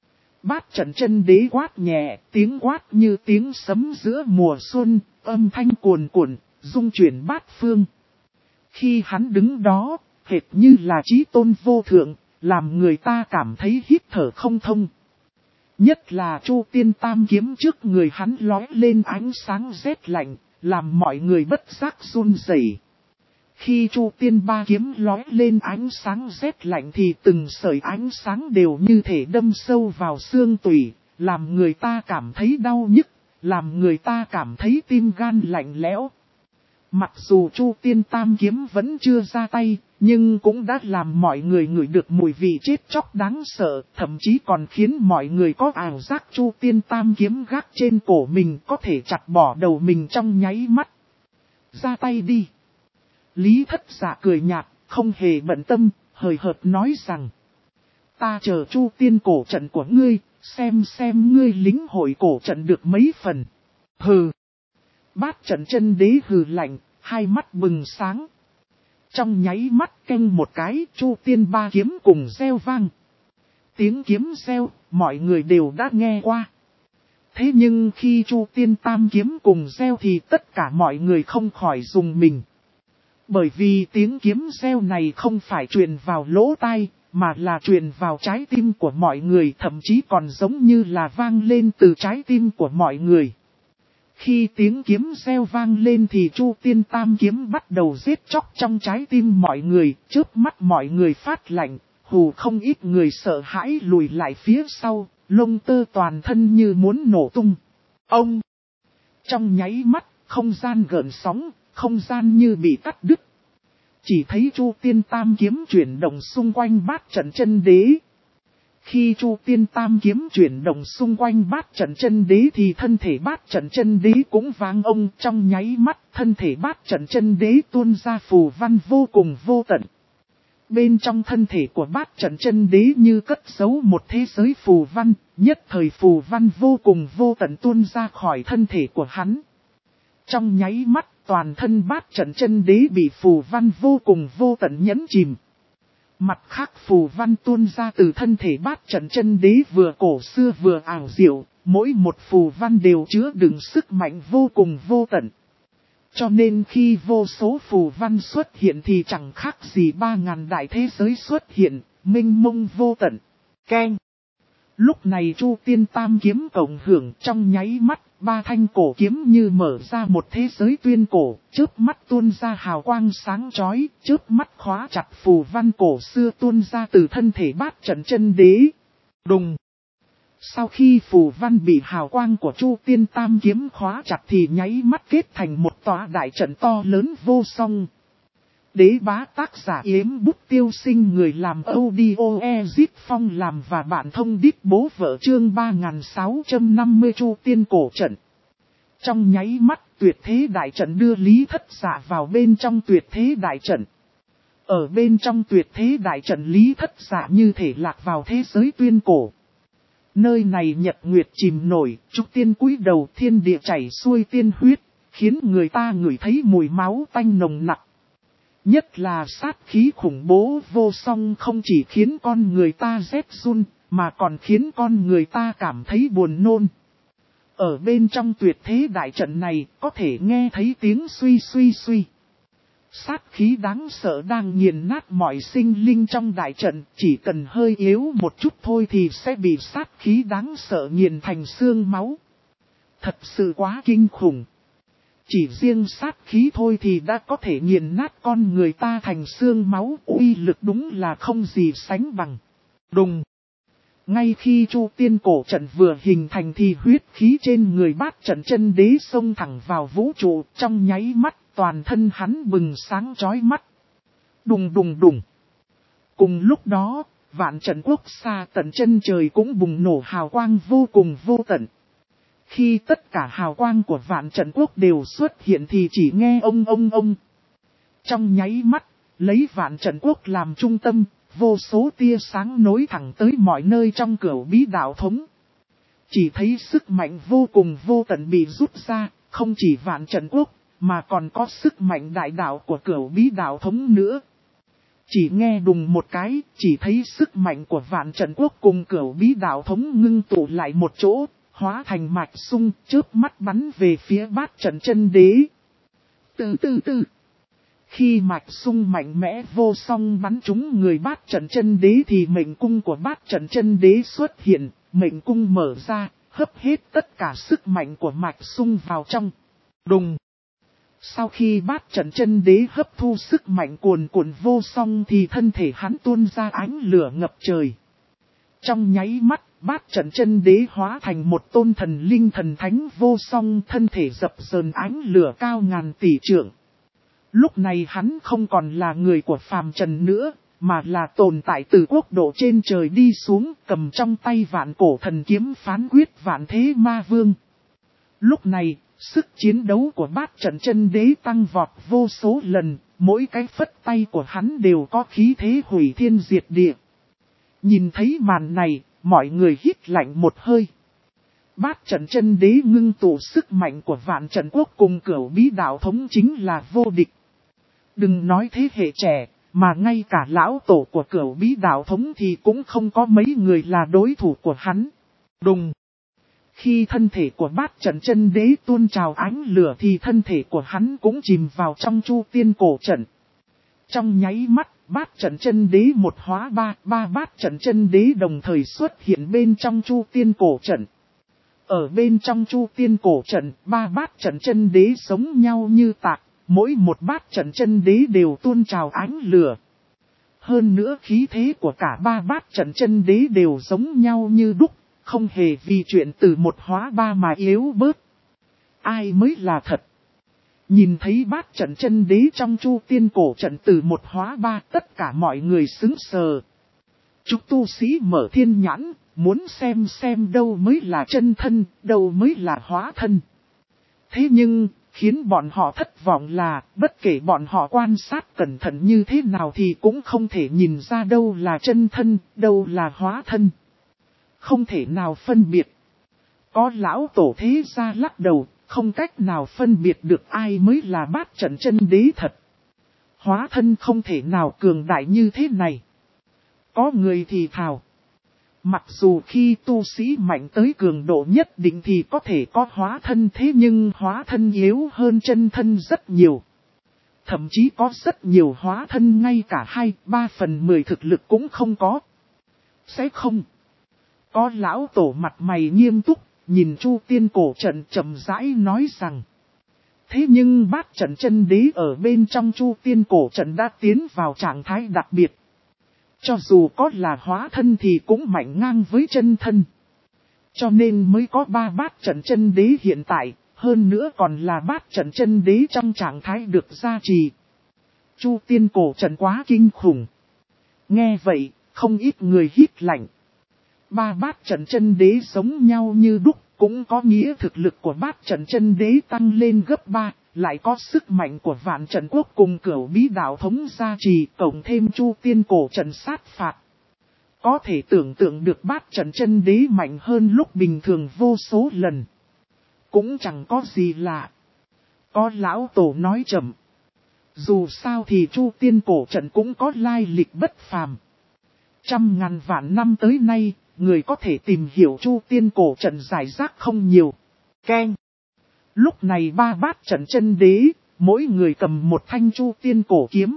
Bát trận chân đế quát nhẹ, tiếng quát như tiếng sấm giữa mùa xuân, âm thanh cuồn cuộn, rung chuyển bát phương. Khi hắn đứng đó, hệt như là chí tôn vô thượng, làm người ta cảm thấy hít thở không thông. Nhất là Chu Tiên Tam kiếm trước người hắn lói lên ánh sáng rét lạnh, làm mọi người bất giác run rẩy. Khi Chu Tiên Ba kiếm lói lên ánh sáng rét lạnh thì từng sợi ánh sáng đều như thể đâm sâu vào xương tủy, làm người ta cảm thấy đau nhức, làm người ta cảm thấy tim gan lạnh lẽo. Mặc dù Chu Tiên Tam kiếm vẫn chưa ra tay, nhưng cũng đã làm mọi người ngửi được mùi vị chết chóc đáng sợ, thậm chí còn khiến mọi người có ảo giác Chu Tiên Tam kiếm gác trên cổ mình có thể chặt bỏ đầu mình trong nháy mắt. Ra tay đi. Lý Thất Dạ cười nhạt, không hề bận tâm, hời hợt nói rằng. Ta chờ Chu Tiên cổ trận của ngươi, xem ngươi lính hội cổ trận được mấy phần. Hừ. Bát trận chân đế hừ lạnh, hai mắt bừng sáng. Trong nháy mắt canh một cái, Chu Tiên Ba kiếm cùng reo vang. Tiếng kiếm reo, mọi người đều đã nghe qua. Thế nhưng khi Chu Tiên Tam kiếm cùng reo thì tất cả mọi người không khỏi rùng mình. Bởi vì tiếng kiếm reo này không phải truyền vào lỗ tai, mà là truyền vào trái tim của mọi người, thậm chí còn giống như là vang lên từ trái tim của mọi người. Khi tiếng kiếm reo vang lên thì Chu Tiên Tam kiếm bắt đầu giết chóc trong trái tim mọi người, chớp mắt mọi người phát lạnh, hù không ít người sợ hãi lùi lại phía sau, lông tơ toàn thân như muốn nổ tung. Ông! Trong nháy mắt, không gian gợn sóng, không gian như bị cắt đứt. Chỉ thấy Chu Tiên Tam kiếm chuyển động xung quanh bát trận chân đế. Khi Chu Tiên Tam kiếm chuyển động xung quanh bát trận chân đế thì thân thể bát trận chân đế cũng vang ông, trong nháy mắt thân thể bát trận chân đế tuôn ra phù văn vô cùng vô tận. Bên trong thân thể của bát trận chân đế như cất giấu một thế giới phù văn, nhất thời phù văn vô cùng vô tận tuôn ra khỏi thân thể của hắn. Trong nháy mắt toàn thân bát trận chân đế bị phù văn vô cùng vô tận nhấn chìm. Mặt khác phù văn tuôn ra từ thân thể bát trận chân đế vừa cổ xưa vừa ảo diệu, mỗi một phù văn đều chứa đựng sức mạnh vô cùng vô tận. Cho nên khi vô số phù văn xuất hiện thì chẳng khác gì 3000 đại thế giới xuất hiện, mênh mông vô tận. Keng! Lúc này Chu Tiên Tam kiếm cộng hưởng trong nháy mắt, 3 thanh cổ kiếm như mở ra một thế giới tuyên cổ, chớp mắt tuôn ra hào quang sáng chói, chớp mắt khóa chặt phù văn cổ xưa tuôn ra từ thân thể bát trận chân đế. Đùng! Sau khi phù văn bị hào quang của Chu Tiên Tam kiếm khóa chặt thì nháy mắt kết thành một tòa đại trận to lớn vô song. Đế bá tác giả Yếm Bút Tiêu Sinh, người làm audio Ezit Phong làm và bạn thông đít bố vợ, chương 3650 Chu Tiên cổ trận. Trong nháy mắt tuyệt thế đại trận đưa Lý Thất Dạ vào bên trong tuyệt thế đại trận. Ở bên trong tuyệt thế đại trận Lý Thất Dạ như thể lạc vào thế giới tuyên cổ. Nơi này nhật nguyệt chìm nổi, trúc tiên cúi đầu, thiên địa chảy xuôi tiên huyết, khiến người ta ngửi thấy mùi máu tanh nồng nặc. Nhất là sát khí khủng bố vô song không chỉ khiến con người ta rét run, mà còn khiến con người ta cảm thấy buồn nôn. Ở bên trong tuyệt thế đại trận này có thể nghe thấy tiếng suy suy suy. Sát khí đáng sợ đang nghiền nát mọi sinh linh trong đại trận, chỉ cần hơi yếu một chút thôi thì sẽ bị sát khí đáng sợ nghiền thành xương máu. Thật sự quá kinh khủng. Chỉ riêng sát khí thôi thì đã có thể nghiền nát con người ta thành xương máu, uy lực đúng là không gì sánh bằng. Đùng! Ngay khi Chu Tiên cổ trận vừa hình thành thì huyết khí trên người bát trận chân đế xông thẳng vào vũ trụ, trong nháy mắt toàn thân hắn bừng sáng chói mắt. Đùng đùng đùng! Cùng lúc đó, vạn trận quốc xa tận chân trời cũng bùng nổ hào quang vô cùng vô tận. Khi tất cả hào quang của vạn trận quốc đều xuất hiện thì chỉ nghe ông. Trong nháy mắt, lấy vạn trận quốc làm trung tâm, vô số tia sáng nối thẳng tới mọi nơi trong cửu bí đạo thống. Chỉ thấy sức mạnh vô cùng vô tận bị rút ra, không chỉ vạn trận quốc, mà còn có sức mạnh đại đạo của cửu bí đạo thống nữa. Chỉ nghe đùng một cái, chỉ thấy sức mạnh của vạn trận quốc cùng cửu bí đạo thống ngưng tụ lại một chỗ, hóa thành mạch sung, chớp mắt bắn về phía bát trận chân đế. Từ. Khi mạch sung mạnh mẽ vô song bắn trúng người bát trận chân đế thì mệnh cung của bát trận chân đế xuất hiện, mệnh cung mở ra, hấp hết tất cả sức mạnh của mạch sung vào trong. Đùng! Sau khi bát trận chân đế hấp thu sức mạnh cuồn cuộn vô song thì thân thể hắn tuôn ra ánh lửa ngập trời. Trong nháy mắt, bát trận chân đế hóa thành một tôn thần linh thần thánh vô song, thân thể dập dờn ánh lửa cao ngàn tỷ trượng. Lúc này hắn không còn là người của phàm trần nữa, mà là tồn tại từ quốc độ trên trời đi xuống, cầm trong tay vạn cổ thần kiếm phán quyết vạn thế ma vương. Lúc này, sức chiến đấu của bát trận chân đế tăng vọt vô số lần, mỗi cái phất tay của hắn đều có khí thế hủy thiên diệt địa. Nhìn thấy màn này, mọi người hít lạnh một hơi. Bát trận chân đế ngưng tụ sức mạnh của vạn trận quốc cùng cửu bí đạo thống chính là vô địch. Đừng nói thế hệ trẻ, mà ngay cả lão tổ của cửu bí đạo thống thì cũng không có mấy người là đối thủ của hắn. Đùng! Khi thân thể của bát trận chân đế tuôn trào ánh lửa thì thân thể của hắn cũng chìm vào trong Chu Tiên cổ trận. Trong nháy mắt, bát trận chân đế một hóa ba bát trận chân đế đồng thời xuất hiện bên trong Chu Tiên cổ trận. Ở bên trong Chu Tiên cổ trận, ba bát trận chân đế giống nhau như tạc, mỗi một bát trận chân đế đều tuôn trào ánh lửa. Hơn nữa khí thế của cả ba bát trận chân đế đều giống nhau như đúc, không hề vì chuyện từ một hóa ba mà yếu bớt. Ai mới là thật? Nhìn thấy bát trận chân đế trong Chu Tiên cổ trận từ một hóa ba, tất cả mọi người sững sờ. Chúng tu sĩ mở thiên nhãn, muốn xem đâu mới là chân thân, đâu mới là hóa thân. Thế nhưng, khiến bọn họ thất vọng là, bất kể bọn họ quan sát cẩn thận như thế nào thì cũng không thể nhìn ra đâu là chân thân, đâu là hóa thân. Không thể nào phân biệt. Có lão tổ thế gia lắc đầu, không cách nào phân biệt được ai mới là bát trận chân đế thật. Hóa thân không thể nào cường đại như thế này. Có người thì thào. Mặc dù khi tu sĩ mạnh tới cường độ nhất định thì có thể có hóa thân, thế nhưng hóa thân yếu hơn chân thân rất nhiều. Thậm chí có rất nhiều hóa thân ngay cả 2/3/10 thực lực cũng không có. Sẽ không. Có lão tổ mặt mày nghiêm túc, nhìn Chu Tiên cổ trận chậm rãi nói rằng. Thế nhưng bát trận chân đế ở bên trong Chu Tiên cổ trận đã tiến vào trạng thái đặc biệt. Cho dù có là hóa thân thì cũng mạnh ngang với chân thân. Cho nên mới có 3 bát trận chân đế hiện tại, hơn nữa còn là bát trận chân đế trong trạng thái được gia trì. Chu Tiên cổ trận quá kinh khủng. Nghe vậy, không ít người hít lạnh. 3 bát trận chân đế giống nhau như đúc, cũng có nghĩa thực lực của bát trận chân đế tăng lên gấp 3. Lại có sức mạnh của vạn trận quốc cùng cửu bí đạo thống gia trì, cộng thêm Chu Tiên cổ trận sát phạt. Có thể tưởng tượng được bát trận chân đế mạnh hơn lúc bình thường vô số lần. Cũng chẳng có gì lạ. Có lão tổ nói chậm. Dù sao thì Chu Tiên cổ trận cũng có lai lịch bất phàm. Trăm ngàn vạn năm tới nay, người có thể tìm hiểu Chu Tiên cổ trận giải rác không nhiều. Keng. Lúc này 3 bát trận chân đế, mỗi người cầm một thanh Chu Tiên cổ kiếm.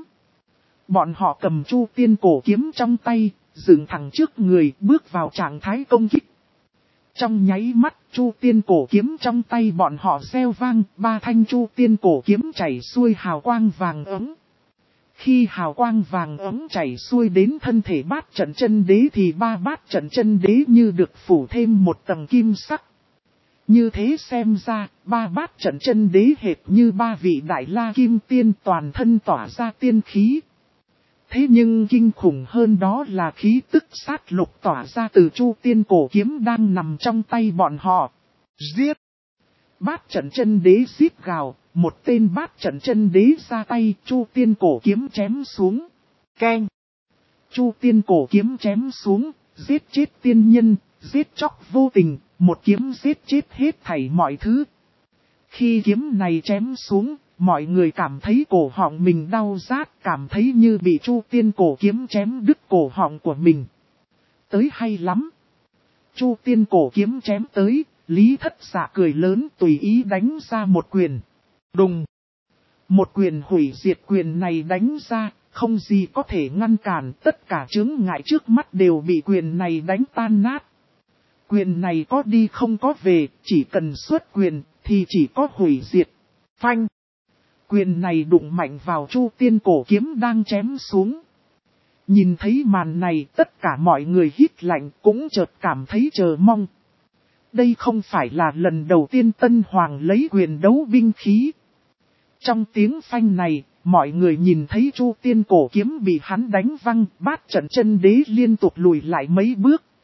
Bọn họ cầm Chu Tiên cổ kiếm trong tay, dựng thẳng trước người, bước vào trạng thái công kích. Trong nháy mắt, Chu Tiên cổ kiếm trong tay bọn họ reo vang, 3 thanh Chu Tiên cổ kiếm chảy xuôi hào quang vàng ấm. Khi hào quang vàng ấm chảy xuôi đến thân thể bát trận chân đế thì 3 bát trận chân đế như được phủ thêm một tầng kim sắc. Như thế xem ra, 3 bát trận chân đế hệt như 3 vị đại la kim tiên toàn thân tỏa ra tiên khí. Thế nhưng kinh khủng hơn đó là khí tức sát lục tỏa ra từ Chu Tiên cổ kiếm đang nằm trong tay bọn họ. Giết! Bát trận chân đế giết gào, một tên bát trận chân đế ra tay, Chu Tiên cổ kiếm chém xuống. Keng! Chu Tiên cổ kiếm chém xuống, giết chết tiên nhân, giết chóc vô tình, một kiếm giết chết hết thảy mọi thứ. Khi kiếm này chém xuống, mọi người cảm thấy cổ họng mình đau rát, cảm thấy như bị Chu Tiên cổ kiếm chém đứt cổ họng của mình. Tới hay lắm! Chu Tiên cổ kiếm chém tới, Lý Thất Dạ cười lớn tùy ý đánh ra một quyền. Đùng! Một quyền hủy diệt, quyền này đánh ra, không gì có thể ngăn cản, tất cả chướng ngại trước mắt đều bị quyền này đánh tan nát. Quyền này có đi không có về, chỉ cần xuất quyền, thì chỉ có hủy diệt. Phanh! Quyền này đụng mạnh vào Chu Tiên cổ kiếm đang chém xuống. Nhìn thấy màn này, tất cả mọi người hít lạnh cũng chợt cảm thấy chờ mong. Đây không phải là lần đầu tiên Tân Hoàng lấy quyền đấu binh khí. Trong tiếng phanh này, mọi người nhìn thấy Chu Tiên cổ kiếm bị hắn đánh văng, bát trận chân đế liên tục lùi lại mấy bước.